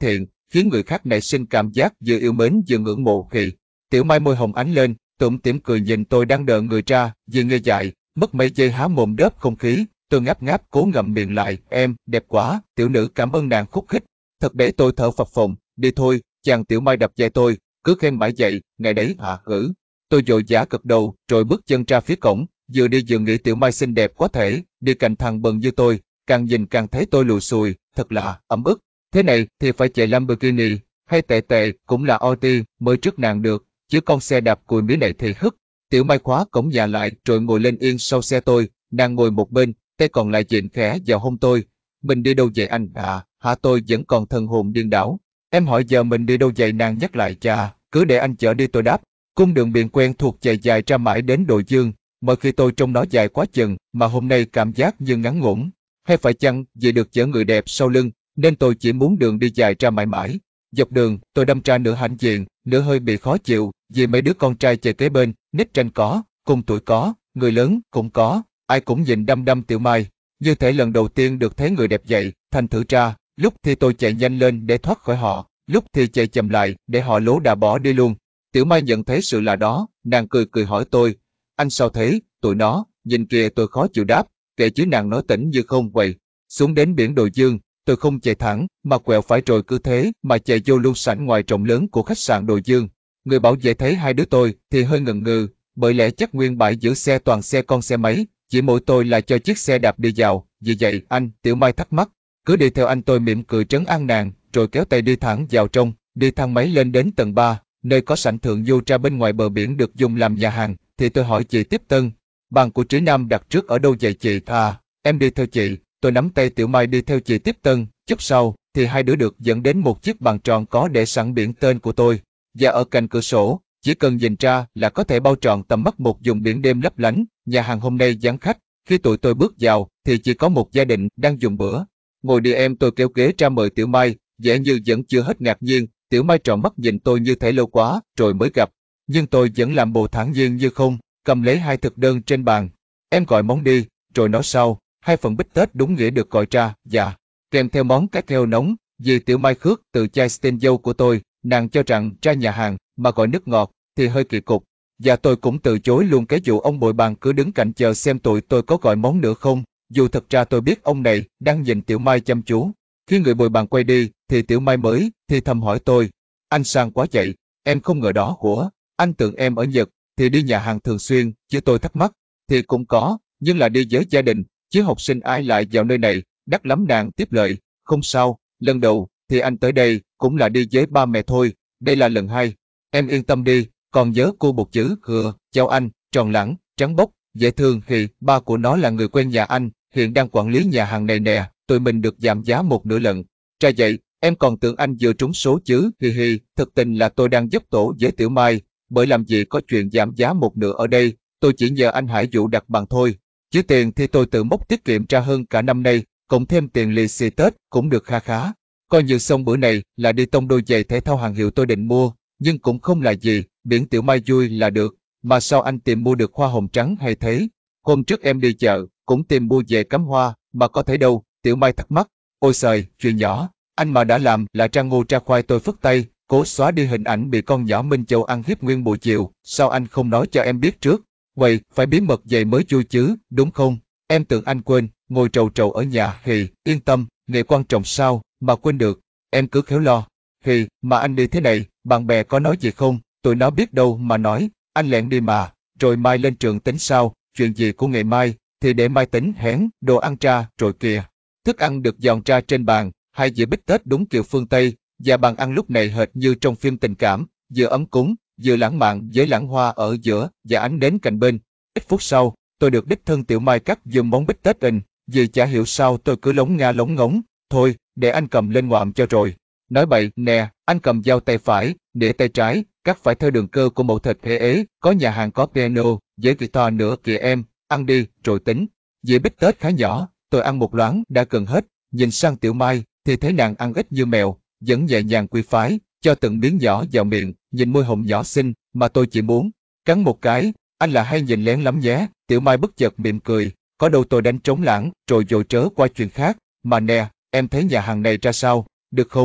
khiến người khác nảy sinh cảm giác vừa yêu mến vừa ngưỡng mộ. Khì. Tiểu Mai môi hồng ánh lên, tủm tỉm cười nhìn tôi đang đờ người ra, vừa ngây dại, mất mấy giây há mồm đớp không khí. Tôi ngáp ngáp cố ngậm miệng lại. Em, đẹp quá, tiểu nữ cảm ơn nàng khúc khích. Thật để tôi thở phập phồng. Đi thôi, chàng. Tiểu Mai đập vai tôi, cứ khen mãi vậy, ngày đấy hả hử. Tôi vội vã gật đầu, rồi bước chân ra phía cổng, vừa đi vừa nghĩ Tiểu Mai xinh đẹp quá thể, đi cạnh thằng bần như tôi, càng nhìn càng thấy tôi lùi xùi, thật là ấm ức. Thế này thì phải chạy Lamborghini, hay tệ tệ cũng là Audi mới trước nàng được, chứ con xe đạp cùi mí này thì hức. Tiểu Mai khóa cổng nhà lại rồi ngồi lên yên sau xe tôi, nàng ngồi một bên, tay còn lại vịn khẽ vào hông tôi. Mình đi đâu vậy anh? À, hả, tôi vẫn còn thần hồn điên đảo. Em hỏi giờ mình đi đâu vậy? Nàng nhắc lại. Chà, cứ để anh chở đi, tôi đáp. Cung đường biển quen thuộc chạy dài ra mãi đến đồi Dương, mọi khi tôi trông nó dài quá chừng, mà hôm nay cảm giác như ngắn ngủn. Hay phải chăng vì được chở người đẹp sau lưng, nên tôi chỉ muốn đường đi dài ra mãi mãi. Dọc đường, tôi đâm ra nửa hãnh diện, nửa hơi bị khó chịu, vì mấy đứa con trai chạy kế bên, nít tranh có, cùng tuổi có, người lớn cũng có, ai cũng nhìn đăm đăm Tiểu Mai, như thể lần đầu tiên được thấy người đẹp vậy. Thành thử ra, lúc thì tôi chạy nhanh lên để thoát khỏi họ, lúc thì chạy chậm lại để họ lố đà bỏ đi luôn. Tiểu Mai nhận thấy sự lạ đó, nàng cười cười hỏi tôi, anh sao thế? Tụi nó, nhìn kìa. Tôi khó chịu đáp, kệ chứ. Nàng nói tỉnh như không vậy. Xuống đến biển Đồi Dương, tôi không chạy thẳng, mà quẹo phải rồi cứ thế mà chạy vô luôn sảnh ngoài rộng lớn của khách sạn Đồi Dương. Người bảo vệ thấy hai đứa tôi thì hơi ngần ngừ, bởi lẽ chắc nguyên bãi giữ xe toàn xe con xe máy, chỉ mỗi tôi là cho chiếc xe đạp đi vào. Vì vậy anh, Tiểu Mai thắc mắc, cứ đi theo anh. Tôi mỉm cười trấn an nàng, rồi kéo tay đi thẳng vào trong, đi thang máy lên đến tầng ba, nơi có sảnh thượng du ra bên ngoài bờ biển được dùng làm nhà hàng. Thì tôi hỏi chị tiếp tân, bàn của Trí Nam đặt trước ở đâu vậy chị? À, em đi theo chị. Tôi nắm tay Tiểu Mai đi theo chị tiếp tân. Chút sau thì hai đứa được dẫn đến một chiếc bàn tròn có để sẵn biển tên của tôi, và ở cạnh cửa sổ, chỉ cần nhìn ra là có thể bao trọn tầm mắt một vùng biển đêm lấp lánh. Nhà hàng hôm nay vắng khách. Khi tụi tôi bước vào thì chỉ có một gia đình đang dùng bữa. Ngồi đi em. Tôi kéo ghế ra mời Tiểu Mai, vẻ như vẫn chưa hết ngạc nhiên. Tiểu Mai tròn mắt nhìn tôi như thể lâu quá rồi mới gặp, nhưng tôi vẫn làm bộ thản nhiên như không, cầm lấy hai thực đơn trên bàn. Em gọi món đi, rồi nói sau. Hai phần bít tết đúng nghĩa được gọi ra, dạ, kèm theo món cá heo nóng. Vì Tiểu Mai khước từ chai Sting dâu của tôi, nàng cho rằng ra nhà hàng mà gọi nước ngọt thì hơi kỳ cục, và tôi cũng từ chối luôn cái vụ ông bồi bàn cứ đứng cạnh chờ xem tụi tôi có gọi món nữa không, dù thật ra tôi biết ông này đang nhìn Tiểu Mai chăm chú. Khi người bồi bàn quay đi thì Tiểu Mai mới thì thầm hỏi tôi, anh sang quá vậy, em không ngờ đó. Ủa, anh tưởng em ở Nhật thì đi nhà hàng thường xuyên chứ? Tôi thắc mắc. Thì cũng có, nhưng là đi với gia đình, chứ học sinh ai lại vào nơi này, đắt lắm. Nàng tiếp lời. Không sao, lần đầu thì anh tới đây cũng là đi với ba mẹ thôi, đây là lần hai. Em yên tâm đi. Còn nhớ cô một chữ? Hừa, chào anh, tròn lẳng, trắng bóc, dễ thương. Thì ba của nó là người quen nhà anh, hiện đang quản lý nhà hàng này nè, tụi mình được giảm giá một nửa lần. Ra vậy, em còn tưởng anh vừa trúng số chứ? Hi hi, thực tình là tôi đang giúp tổ với Tiểu Mai, bởi làm gì có chuyện giảm giá một nửa ở đây, tôi chỉ nhờ anh Hải Vũ đặt bàn thôi. Chứ tiền thì tôi tự móc tiết kiệm ra hơn cả năm nay, cộng thêm tiền lì xì Tết cũng được kha khá. Coi như xong bữa này là đi tông đôi giày thể thao hàng hiệu tôi định mua, nhưng cũng không là gì, miễn Tiểu Mai vui là được. Mà sao anh tìm mua được hoa hồng trắng hay thế? Hôm trước em đi chợ, cũng tìm mua về cắm hoa, mà có thấy đâu. Tiểu Mai thắc mắc. Ôi trời, chuyện nhỏ, anh mà đã làm là tra ngô tra khoai. Tôi phất tay, cố xóa đi hình ảnh bị con nhỏ Minh Châu ăn hiếp nguyên buổi chiều. Sao anh không nói cho em biết trước? Vậy, phải bí mật vậy mới vui chứ, đúng không? Em tưởng anh quên, ngồi trầu trầu ở nhà. Thì, yên tâm, nghề quan trọng sao mà quên được, em cứ khéo lo. Thì, mà anh đi thế này, bạn bè có nói gì không? Tụi nó biết đâu mà nói, anh lẹn đi mà, rồi mai lên trường tính sao, chuyện gì của ngày mai, thì để mai tính. Hén, đồ ăn ra rồi kìa. Thức ăn được dọn ra trên bàn, hai dĩa bít tết đúng kiểu phương Tây, và bàn ăn lúc này hệt như trong phim tình cảm, vừa ấm cúng, vừa lãng mạn với lẵng hoa ở giữa và ánh nến cạnh bên. Ít phút sau, tôi được đích thân Tiểu Mai cắt giùm món bít tết in, vì chả hiểu sao tôi cứ lóng nga lóng ngóng. Thôi, để anh cầm lên ngoạm cho rồi. Nói bậy. Nè, anh cầm dao tay phải, để tay trái, cắt phải theo đường cơ của mẫu thịt hễ ế, có nhà hàng có piano, với guitar nữa kìa em, ăn đi, rồi tính. Dĩa bít tết khá nhỏ, tôi ăn một loáng đã gần hết, nhìn sang Tiểu Mai, thì thấy nàng ăn ít như mèo, vẫn nhẹ nhàng quy phái, cho từng miếng nhỏ vào miệng, nhìn môi hồng nhỏ xinh, mà tôi chỉ muốn cắn một cái. Anh là hay nhìn lén lắm nhé. Tiểu Mai bất chợt mỉm cười, có đâu tôi đánh trống lãng, rồi dội trớ qua chuyện khác. Mà nè, em thấy nhà hàng này ra sao, được không?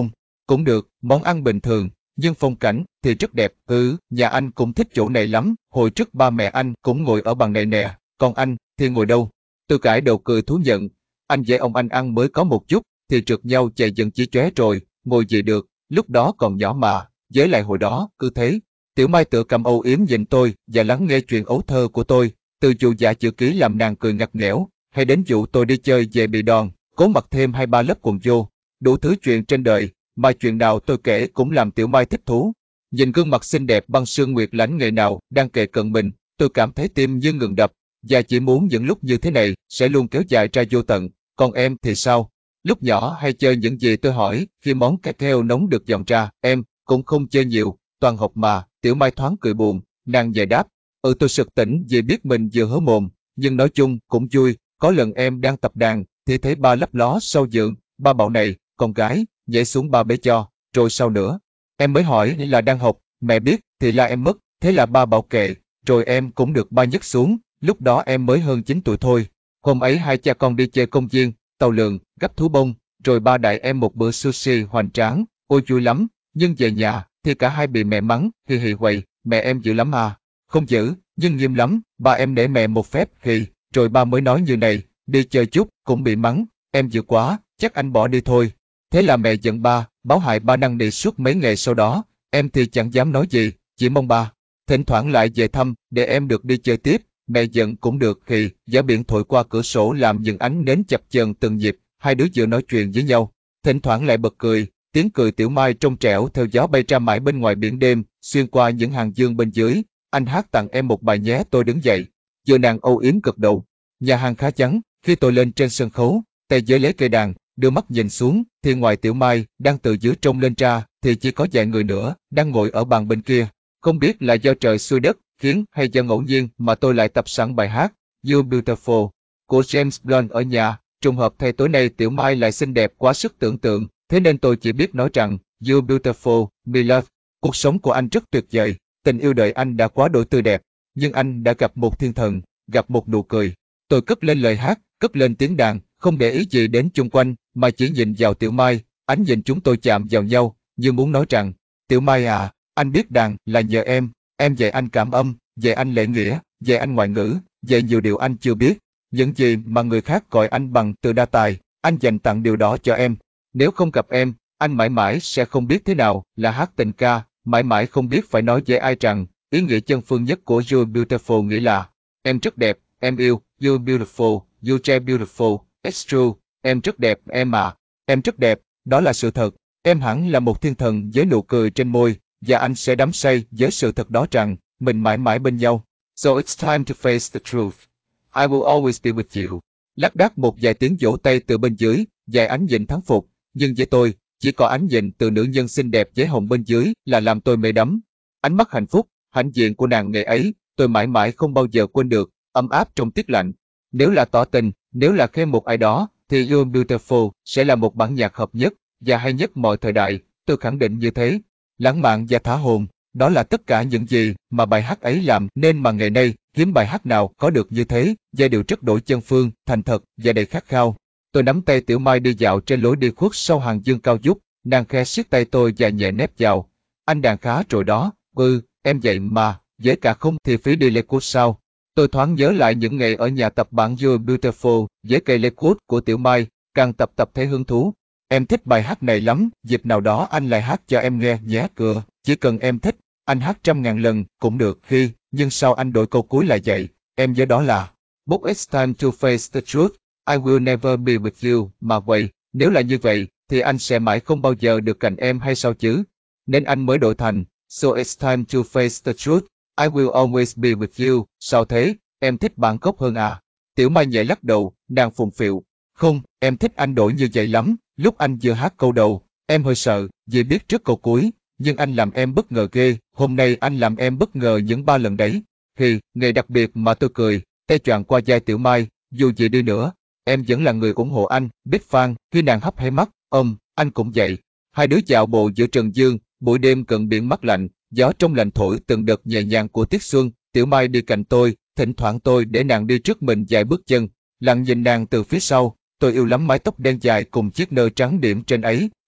Cũng được, món ăn bình thường, nhưng phong cảnh thì rất đẹp. Ừ, nhà anh cũng thích chỗ này lắm, hồi trước ba mẹ anh cũng ngồi ở bàn này nè, còn anh thì ngồi đâu? Tôi cãi đầu cười thú nhận, anh với ông anh ăn mới có một chút, thì trượt nhau chạy dần chỉ chóe rồi, ngồi gì được, lúc đó còn nhỏ mà, với lại hồi đó, cứ thế. Tiểu Mai tựa cầm âu yếm nhìn tôi và lắng nghe chuyện ấu thơ của tôi, từ vụ giả chữ ký làm nàng cười ngặt nghẽo, hay đến vụ tôi đi chơi về bị đòn, cố mặc thêm hai ba lớp quần vô, đủ thứ chuyện trên đời, mà chuyện nào tôi kể cũng làm Tiểu Mai thích thú. Nhìn gương mặt xinh đẹp băng sương nguyệt lãnh ngày nào đang kề cận mình, tôi cảm thấy tim như ngừng đập, và chỉ muốn những lúc như thế này sẽ luôn kéo dài ra vô tận. Còn em thì sao? Lúc nhỏ hay chơi những gì tôi hỏi khi món cà keo nóng được dọn ra? Em cũng không chơi nhiều, toàn học mà. Tiểu Mai thoáng cười buồn, nàng về đáp, ừ tôi sực tỉnh vì biết mình vừa hớ mồm, nhưng nói chung cũng vui. Có lần em đang tập đàn thì thấy ba lấp ló sau giường, ba bảo này, con gái, nhảy xuống ba bế cho, rồi sao nữa? Em mới hỏi là đang học, mẹ biết thì là em mất, thế là ba bảo kệ, rồi em cũng được ba nhấc xuống, lúc đó em mới hơn chín tuổi thôi. Hôm ấy hai cha con đi chơi công viên, tàu lượn, gấp thú bông, rồi ba đại em một bữa sushi hoành tráng, ôi vui lắm, nhưng về nhà thì cả hai bị mẹ mắng, hì hì quậy, mẹ em dữ lắm à, không dữ, nhưng nghiêm lắm, ba em để mẹ một phép, hì, rồi ba mới nói như này, đi chơi chút, cũng bị mắng, em dữ quá, chắc anh bỏ đi thôi. Thế là mẹ giận ba, báo hại ba năn nỉ suốt mấy ngày sau đó, em thì chẳng dám nói gì, chỉ mong ba thỉnh thoảng lại về thăm, để em được đi chơi tiếp. Mẹ giận cũng được thì gió biển thổi qua cửa sổ làm những ánh nến chập chờn từng nhịp, hai đứa vừa nói chuyện với nhau, thỉnh thoảng lại bật cười, tiếng cười Tiểu Mai trong trẻo theo gió bay ra mãi bên ngoài biển đêm, xuyên qua những hàng dương bên dưới. Anh hát tặng em một bài nhé. Tôi đứng dậy, vừa nàng âu yếm gật đầu. Nhà hàng khá vắng, khi tôi lên trên sân khấu, tay giới lấy cây đàn, đưa mắt nhìn xuống, thì ngoài Tiểu Mai đang từ dưới trông lên ra, thì chỉ có vài người nữa đang ngồi ở bàn bên kia. Không biết là do trời xuôi đất khiến hay do ngẫu nhiên mà tôi lại tập sẵn bài hát You Beautiful của James Blunt ở nhà. Trùng hợp thay tối nay Tiểu Mai lại xinh đẹp quá sức tưởng tượng, thế nên tôi chỉ biết nói rằng You Beautiful, me love. Cuộc sống của anh rất tuyệt vời, tình yêu đời anh đã quá đổi tươi đẹp, nhưng anh đã gặp một thiên thần, gặp một nụ cười. Tôi cất lên lời hát, cất lên tiếng đàn, không để ý gì đến chung quanh, mà chỉ nhìn vào Tiểu Mai. Ánh nhìn chúng tôi chạm vào nhau, như muốn nói rằng, Tiểu Mai à, anh biết đàn là nhờ em, em dạy anh cảm âm, dạy anh lễ nghĩa, dạy anh ngoại ngữ, dạy nhiều điều anh chưa biết. Những gì mà người khác gọi anh bằng từ đa tài, anh dành tặng điều đó cho em. Nếu không gặp em, anh mãi mãi sẽ không biết thế nào là hát tình ca, mãi mãi không biết phải nói với ai rằng, ý nghĩa chân phương nhất của You're Beautiful nghĩa là, em rất đẹp, em yêu, You're Beautiful, You're Beautiful, it's true, em rất đẹp, em à, em rất đẹp, đó là sự thật. Em hẳn là một thiên thần với nụ cười trên môi, và anh sẽ đắm say với sự thật đó rằng, mình mãi mãi bên nhau. So it's time to face the truth. I will always be with you. Lác đác một vài tiếng vỗ tay từ bên dưới, vài ánh nhìn thắng phục, nhưng với tôi, chỉ có ánh nhìn từ nữ nhân xinh đẹp với hồng bên dưới là làm tôi mê đắm. Ánh mắt hạnh phúc, hãnh diện của nàng ngày ấy, tôi mãi mãi không bao giờ quên được, ấm áp trong tiết lạnh. Nếu là tỏ tình, nếu là khen một ai đó, thì You're Beautiful sẽ là một bản nhạc hợp nhất và hay nhất mọi thời đại, tôi khẳng định như thế. Lãng mạn và thả hồn, đó là tất cả những gì mà bài hát ấy làm nên mà ngày nay, hiếm bài hát nào có được như thế, giai điệu rất đổi chân phương, thành thật và đầy khát khao. Tôi nắm tay Tiểu Mai đi dạo trên lối đi khuất sau hàng dương cao vút, nàng khe siết tay tôi và nhẹ nép vào. Anh đàn khá rồi đó, ừ, em vậy mà, với cả không thì phí đi Lakewood sao. Tôi thoáng nhớ lại những ngày ở nhà tập bản You're Beautiful với cây Lakewood của Tiểu Mai, càng tập tập thấy hứng thú. Em thích bài hát này lắm, dịp nào đó anh lại hát cho em nghe nhé cửa, chỉ cần em thích, anh hát trăm ngàn lần cũng được khi, nhưng sao anh đổi câu cuối lại vậy, em nhớ đó là, But it's time to face the truth, I will never be with you, mà vậy, nếu là như vậy, thì anh sẽ mãi không bao giờ được cạnh em hay sao chứ, nên anh mới đổi thành, So it's time to face the truth, I will always be with you, sao thế, em thích bản gốc hơn à? Tiểu Mai nhẹ lắc đầu, nàng phụng phịu, không, em thích anh đổi như vậy lắm. Lúc anh vừa hát câu đầu, em hơi sợ, vì biết trước câu cuối, nhưng anh làm em bất ngờ ghê, hôm nay anh làm em bất ngờ những ba lần đấy. Thì, ngày đặc biệt mà tôi cười, tay choàng qua vai Tiểu Mai, dù gì đi nữa, em vẫn là người ủng hộ anh, big fan, khi nàng hấp hay mắt, ôm, anh cũng vậy. Hai đứa dạo bộ giữa trần dương, buổi đêm cận biển mát lạnh, gió trong lành thổi từng đợt nhẹ nhàng của tiết xuân, Tiểu Mai đi cạnh tôi, thỉnh thoảng tôi để nàng đi trước mình vài bước chân, lặng nhìn nàng từ phía sau. Tôi yêu lắm mái tóc đen dài cùng chiếc nơ trắng điểm trên ấy,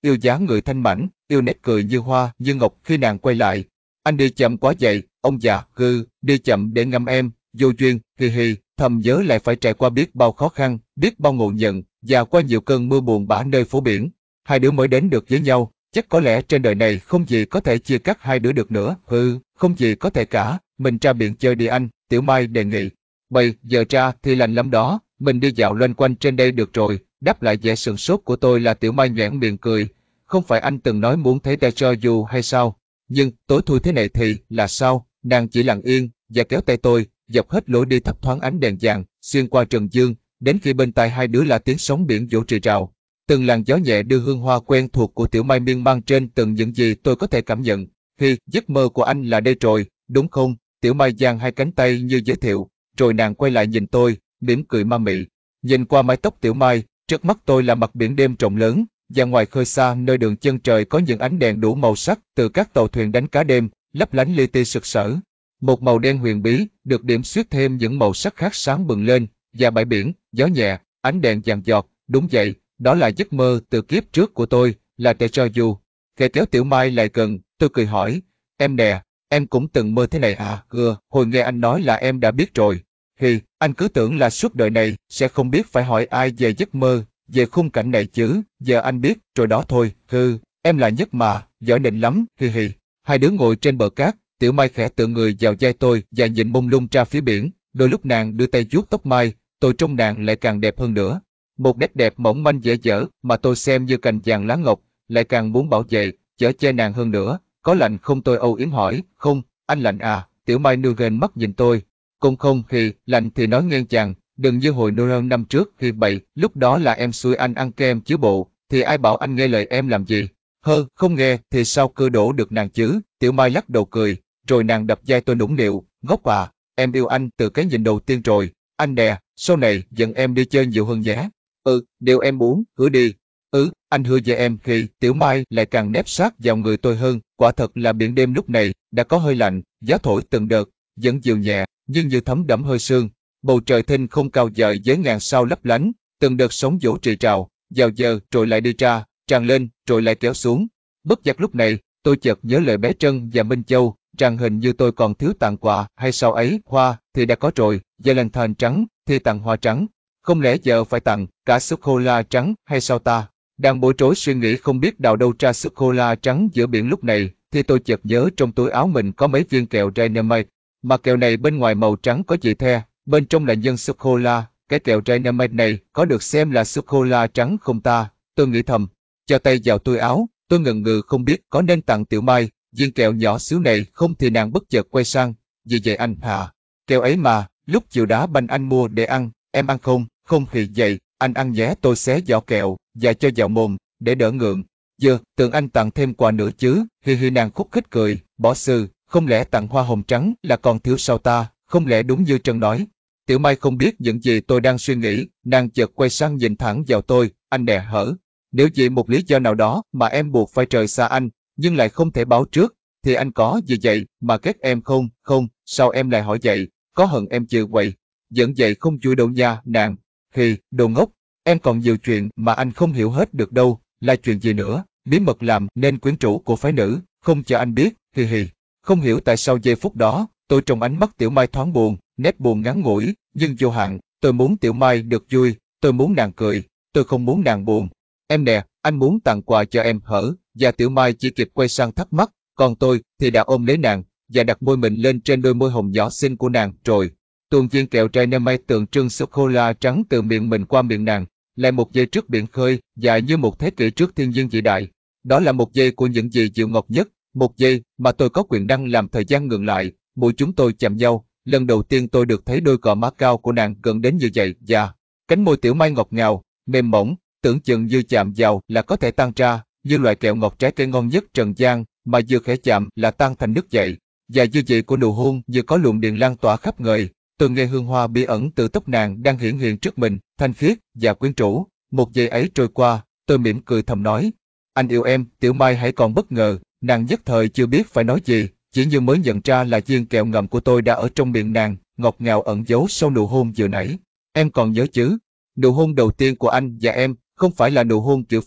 yêu dáng người thanh mảnh, yêu nét cười như hoa, như ngọc khi nàng quay lại. Anh đi chậm quá vậy, ông già, hư, đi chậm để ngắm em, vô duyên, hì hì, thầm nhớ lại phải trải qua biết bao khó khăn, biết bao ngộ nhận, và qua nhiều cơn mưa buồn bã nơi phố biển. Hai đứa mới đến được với nhau, chắc có lẽ trên đời này không gì có thể chia cắt hai đứa được nữa, hừ, không gì có thể cả, mình ra biển chơi đi anh, Tiểu Mai đề nghị. Bây giờ ra thì lành lắm đó, mình đi dạo loanh quanh trên đây được rồi, đáp lại vẻ sửng sốt của tôi là Tiểu Mai nhoẻn miệng cười. Không phải anh từng nói muốn thấy ta cho dù hay sao? Nhưng tối thui thế này thì là sao? Nàng chỉ lặng yên và kéo tay tôi, dọc hết lối đi thấp thoáng ánh đèn vàng, xuyên qua trần dương, đến khi bên tai hai đứa là tiếng sóng biển vỗ rì rào. Từng làn gió nhẹ đưa hương hoa quen thuộc của Tiểu Mai miên man trên từng những gì tôi có thể cảm nhận. Khi giấc mơ của anh là đây rồi, đúng không? Tiểu Mai giang hai cánh tay như giới thiệu, rồi nàng quay lại nhìn tôi, mỉm cười ma mị. Nhìn qua mái tóc Tiểu Mai, trước mắt tôi là mặt biển đêm rộng lớn, và ngoài khơi xa nơi đường chân trời có những ánh đèn đủ màu sắc từ các tàu thuyền đánh cá đêm, lấp lánh li ti sực sỡ. Một màu đen huyền bí, được điểm xuyết thêm những màu sắc khác sáng bừng lên, và bãi biển, gió nhẹ, ánh đèn vàng giọt, đúng vậy, đó là giấc mơ từ kiếp trước của tôi, là déjà vu. Khẽ kéo Tiểu Mai lại gần, tôi cười hỏi, em nè, em cũng từng mơ thế này à? Ừ, hồi nghe anh nói là em đã biết rồi. Thì, anh cứ tưởng là suốt đời này sẽ không biết phải hỏi ai về giấc mơ, về khung cảnh này chứ, giờ anh biết rồi đó thôi, hừ, em là nhất mà, giỏi nịnh lắm, hì hì. Hai đứa ngồi trên bờ cát, Tiểu Mai khẽ tựa người vào vai tôi và nhìn mông lung ra phía biển, đôi lúc nàng đưa tay vuốt tóc Mai, tôi trông nàng lại càng đẹp hơn nữa. Một nét đẹp mỏng manh dễ dở mà tôi xem như cành vàng lá ngọc, lại càng muốn bảo vệ, chở che nàng hơn nữa. Có lạnh không, tôi âu yếm hỏi, không, anh lạnh à? Tiểu Mai nưa ghen mắt nhìn tôi. Cũng không thì, lạnh thì nói ngang chàng, đừng như hồi nô năm trước thì bậy, lúc đó là em xui anh ăn kem chứ bộ, thì ai bảo anh nghe lời em làm gì? Hơ, không nghe thì sao cưa đổ được nàng chứ? Tiểu Mai lắc đầu cười, rồi nàng đập vai tôi nũng nịu, ngốc à, em yêu anh từ cái nhìn đầu tiên rồi, anh nè, sau này dẫn em đi chơi nhiều hơn nhé. Ừ, điều em muốn, hứa đi. Ừ, anh hứa với em. Khi Tiểu Mai lại càng nép sát vào người tôi hơn, quả thật là biển đêm lúc này đã có hơi lạnh, gió thổi từng đợt, vẫn dịu nhẹ, nhưng như thấm đẫm hơi sương. Bầu trời thinh không cao dời với ngàn sao lấp lánh, từng đợt sóng vỗ rì rào, vào giờ rồi lại đi ra, tràn lên rồi lại kéo xuống. Bất giác lúc này, tôi chợt nhớ lời bé Trân và Minh Châu, rằng hình như tôi còn thiếu tặng quà hay sao ấy, hoa thì đã có rồi, Valentine trắng thì tặng hoa trắng. Không lẽ giờ phải tặng cả sô-cô-la trắng hay sao ta? Đang bối rối suy nghĩ không biết đào đâu ra sô-cô-la trắng giữa biển lúc này, thì tôi chợt nhớ trong túi áo mình có mấy viên kẹo Dynamite. Mà kẹo này bên ngoài màu trắng có chữ the, bên trong là nhân sô-cô-la. Cái kẹo Dynamite này có được xem là sô-cô-la trắng không ta? Tôi nghĩ thầm, cho tay vào túi áo, tôi ngần ngừ không biết có nên tặng Tiểu Mai viên kẹo nhỏ xíu này không, thì nàng bất chợt quay sang, gì vậy anh hả? Kẹo ấy mà, lúc chiều đá banh anh mua để ăn, em ăn không? Không thì vậy, anh ăn nhé. Tôi xé vỏ kẹo và cho vào mồm để đỡ ngượng. Giờ tưởng anh tặng thêm quà nữa chứ? Hi hi, nàng khúc khích cười, bỏ sư, không lẽ tặng hoa hồng trắng là còn thiếu sao ta? Không lẽ đúng như Trân nói? Tiểu Mai không biết những gì tôi đang suy nghĩ, nàng chợt quay sang nhìn thẳng vào tôi, anh đè hở. Nếu vì một lý do nào đó mà em buộc phải rời xa anh, nhưng lại không thể báo trước, thì anh có gì vậy mà ghét em không? Không, sao em lại hỏi vậy? Có hận em chưa vậy? Giận vậy không vui đâu nha, nàng. Thì, đồ ngốc, em còn nhiều chuyện mà anh không hiểu hết được đâu, là chuyện gì nữa? Bí mật làm nên quyến rũ của phái nữ, không cho anh biết, hì hì. Không hiểu tại sao giây phút đó, tôi trong ánh mắt Tiểu Mai thoáng buồn, nét buồn ngắn ngủi, nhưng vô hạn. Tôi muốn Tiểu Mai được vui, tôi muốn nàng cười, tôi không muốn nàng buồn. Em nè, anh muốn tặng quà cho em hở, và Tiểu Mai chỉ kịp quay sang thắc mắc, còn tôi thì đã ôm lấy nàng, và đặt môi mình lên trên đôi môi hồng nhỏ xinh của nàng, rồi tuôn viên kẹo Dynamite tượng trưng sô-cô-la trắng từ miệng mình qua miệng nàng, lại một giây trước biển khơi, dài như một thế kỷ trước thiên nhiên vĩ đại. Đó là một giây của những gì dịu ngọt nhất, một giây mà tôi có quyền năng làm thời gian ngừng lại. Mũi chúng tôi chạm nhau, lần đầu tiên tôi được thấy đôi cò má cao của nàng gần đến như vậy, và cánh môi Tiểu Mai ngọt ngào, mềm mỏng, tưởng chừng như chạm vào là có thể tan ra, như loại kẹo ngọt trái cây ngon nhất trần gian, mà vừa khẽ chạm là tan thành nước chảy. Và dư vị của nụ hôn như có luồng điện lan tỏa khắp người. Tôi nghe hương hoa bí ẩn từ tóc nàng đang hiển hiện trước mình, thanh khiết và quyến rũ. Một giây ấy trôi qua, tôi mỉm cười thầm nói, anh yêu em. Tiểu Mai hãy còn bất ngờ, nàng nhất thời chưa biết phải nói gì, chỉ như mới nhận ra là viên kẹo ngậm của tôi đã ở trong miệng nàng, ngọt ngào ẩn giấu sau nụ hôn vừa nãy. Em còn nhớ chứ? Nụ hôn đầu tiên của anh và em không phải là nụ hôn kiểu Pháp,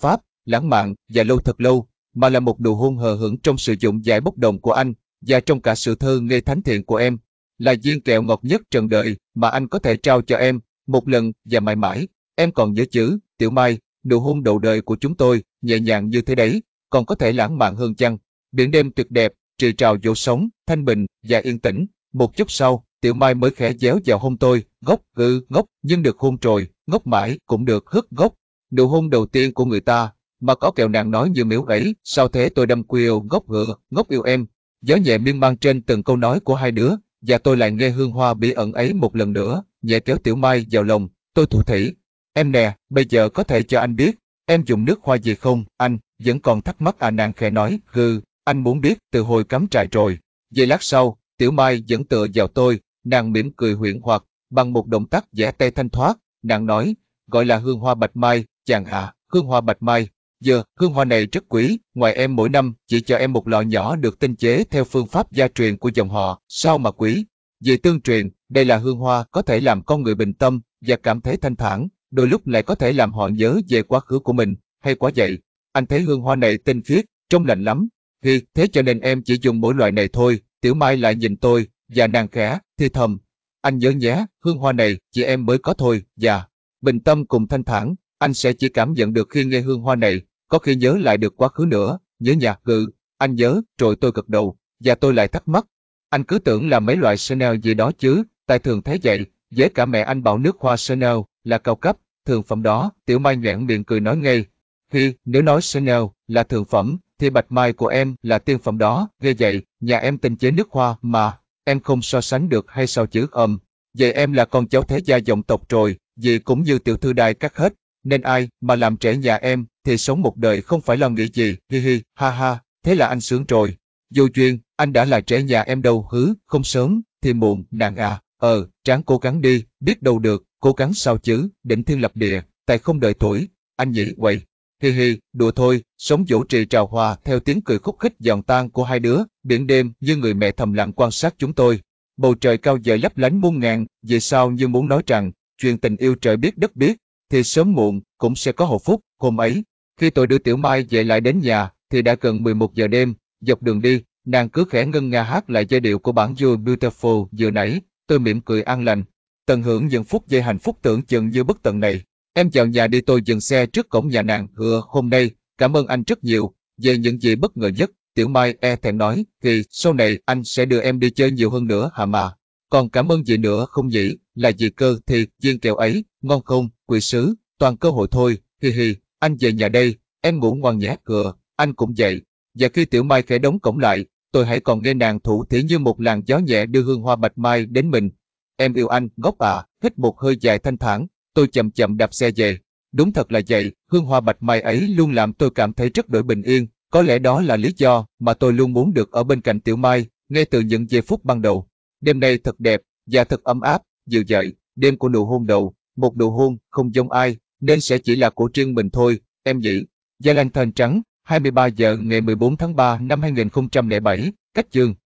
lãng mạn và lâu thật lâu, mà là một nụ hôn hờ hững trong sự dũng dãi bốc đồng của anh, và trong cả sự thơ ngây thánh thiện của em. Là viên kẹo ngọt nhất trần đời mà anh có thể trao cho em, một lần và mãi mãi. Em còn nhớ chứ, Tiểu Mai, nụ hôn đầu đời của chúng tôi, nhẹ nhàng như thế đấy, còn có thể lãng mạn hơn chăng? Biển đêm tuyệt đẹp, trì trào dỗ sống, thanh bình và yên tĩnh. Một chút sau, Tiểu Mai mới khẽ déo vào hôn tôi, ngốc, ừ, ngốc, nhưng được hôn rồi, ngốc mãi, cũng được, hức ngốc. Nụ hôn đầu tiên của người ta, mà có kẹo nàng nói như miếu ấy, sao thế tôi đâm quyêu, ngốc ngựa, ngốc yêu em. Gió nhẹ miên man trên từng câu nói của hai đứa, và tôi lại nghe hương hoa bí ẩn ấy một lần nữa, nhẹ kéo Tiểu Mai vào lòng, tôi thủ thỉ. Em nè, bây giờ có thể cho anh biết, em dùng nước hoa gì không? Anh vẫn còn thắc mắc à, nàng khẽ nói, hừ, anh muốn biết từ hồi cắm trại rồi. Giây lát sau, Tiểu Mai vẫn tựa vào tôi, nàng mỉm cười huyễn hoặc, bằng một động tác vẽ tay thanh thoát, nàng nói, gọi là hương hoa bạch mai, chàng ạ, hương hoa bạch mai. Giờ, hương hoa này rất quý, ngoài em mỗi năm chỉ cho em một lọ nhỏ được tinh chế theo phương pháp gia truyền của dòng họ, sao mà quý? Vì tương truyền, đây là hương hoa có thể làm con người bình tâm và cảm thấy thanh thản, đôi lúc lại có thể làm họ nhớ về quá khứ của mình, hay quá vậy. Anh thấy hương hoa này tinh khiết, trông lạnh lắm. Thì thế cho nên em chỉ dùng mỗi loại này thôi. Tiểu Mai lại nhìn tôi, và nàng khẽ thì thầm. Anh nhớ nhé, hương hoa này chỉ em mới có thôi, và bình tâm cùng thanh thản, anh sẽ chỉ cảm nhận được khi nghe hương hoa này, có khi nhớ lại được quá khứ nữa, nhớ nhà, ừ, anh nhớ, rồi tôi gật đầu, và tôi lại thắc mắc. Anh cứ tưởng là mấy loại Chanel gì đó chứ, tại thường thấy vậy, với cả mẹ anh bảo nước hoa Chanel là cao cấp, thường phẩm đó. Tiểu Mai nhoẻn miệng cười nói ngay. Khi, nếu nói Chanel là thượng phẩm, thì bạch mai của em là tiên phẩm đó, ghê vậy, nhà em tinh chế nước hoa mà, em không so sánh được hay sao chứ, ầm. Vậy em là con cháu thế gia dòng tộc rồi, vì cũng như tiểu thư đài cắt hết, nên ai mà làm trễ nhà em, thì sống một đời không phải lo nghĩ gì, hi hi, ha ha, thế là anh sướng rồi. Vô duyên, anh đã là trễ nhà em đâu hứ, không sớm, thì muộn, nàng à, ờ, ráng cố gắng đi, biết đâu được, cố gắng sao chứ, đỉnh thiên lập địa, tại không đợi tuổi, anh nhỉ, quậy. Hi hi, đùa thôi, sống dỗ trì trào hòa theo tiếng cười khúc khích giòn tan của hai đứa, biển đêm như người mẹ thầm lặng quan sát chúng tôi. Bầu trời cao dời lấp lánh muôn ngàn, vì sao như muốn nói rằng, chuyện tình yêu trời biết đất biết, thì sớm muộn cũng sẽ có hạnh phúc. Hôm ấy, khi tôi đưa Tiểu Mai về lại đến nhà, thì đã gần mười một giờ đêm, dọc đường đi, nàng cứ khẽ ngân nga hát lại giai điệu của bản You Beautiful vừa nãy, tôi mỉm cười an lành, tận hưởng những phút giây hạnh phúc tưởng chừng như bất tận này. Em vào nhà đi, tôi dừng xe trước cổng nhà nàng, hứa hôm nay, cảm ơn anh rất nhiều, về những gì bất ngờ nhất, Tiểu Mai e thẹn nói, thì sau này anh sẽ đưa em đi chơi nhiều hơn nữa hả mà. Còn cảm ơn gì nữa không nhỉ, là gì cơ, thì viên kẹo ấy, ngon không, quỷ sứ, toàn cơ hội thôi, hi hi, anh về nhà đây, em ngủ ngoan nhé, cửa, anh cũng vậy. Và khi Tiểu Mai khẽ đóng cổng lại, tôi hãy còn nghe nàng thủ thỉ như một làn gió nhẹ đưa hương hoa bạch mai đến mình. Em yêu anh, ngốc à, hít một hơi dài thanh thản, tôi chậm chậm đạp xe về. Đúng thật là vậy, hương hoa bạch mai ấy luôn làm tôi cảm thấy rất đổi bình yên, có lẽ đó là lý do mà tôi luôn muốn được ở bên cạnh Tiểu Mai, ngay từ những giây phút ban đầu. Đêm nay thật đẹp, và thật ấm áp, dịu dợi, đêm của nụ hôn đầu, một nụ hôn không giống ai, nên sẽ chỉ là của riêng mình thôi, em nhỉ. Valentine trắng, hai mươi ba giờ ngày mười bốn tháng ba năm hai nghìn không trăm lẻ bảy, cách chương.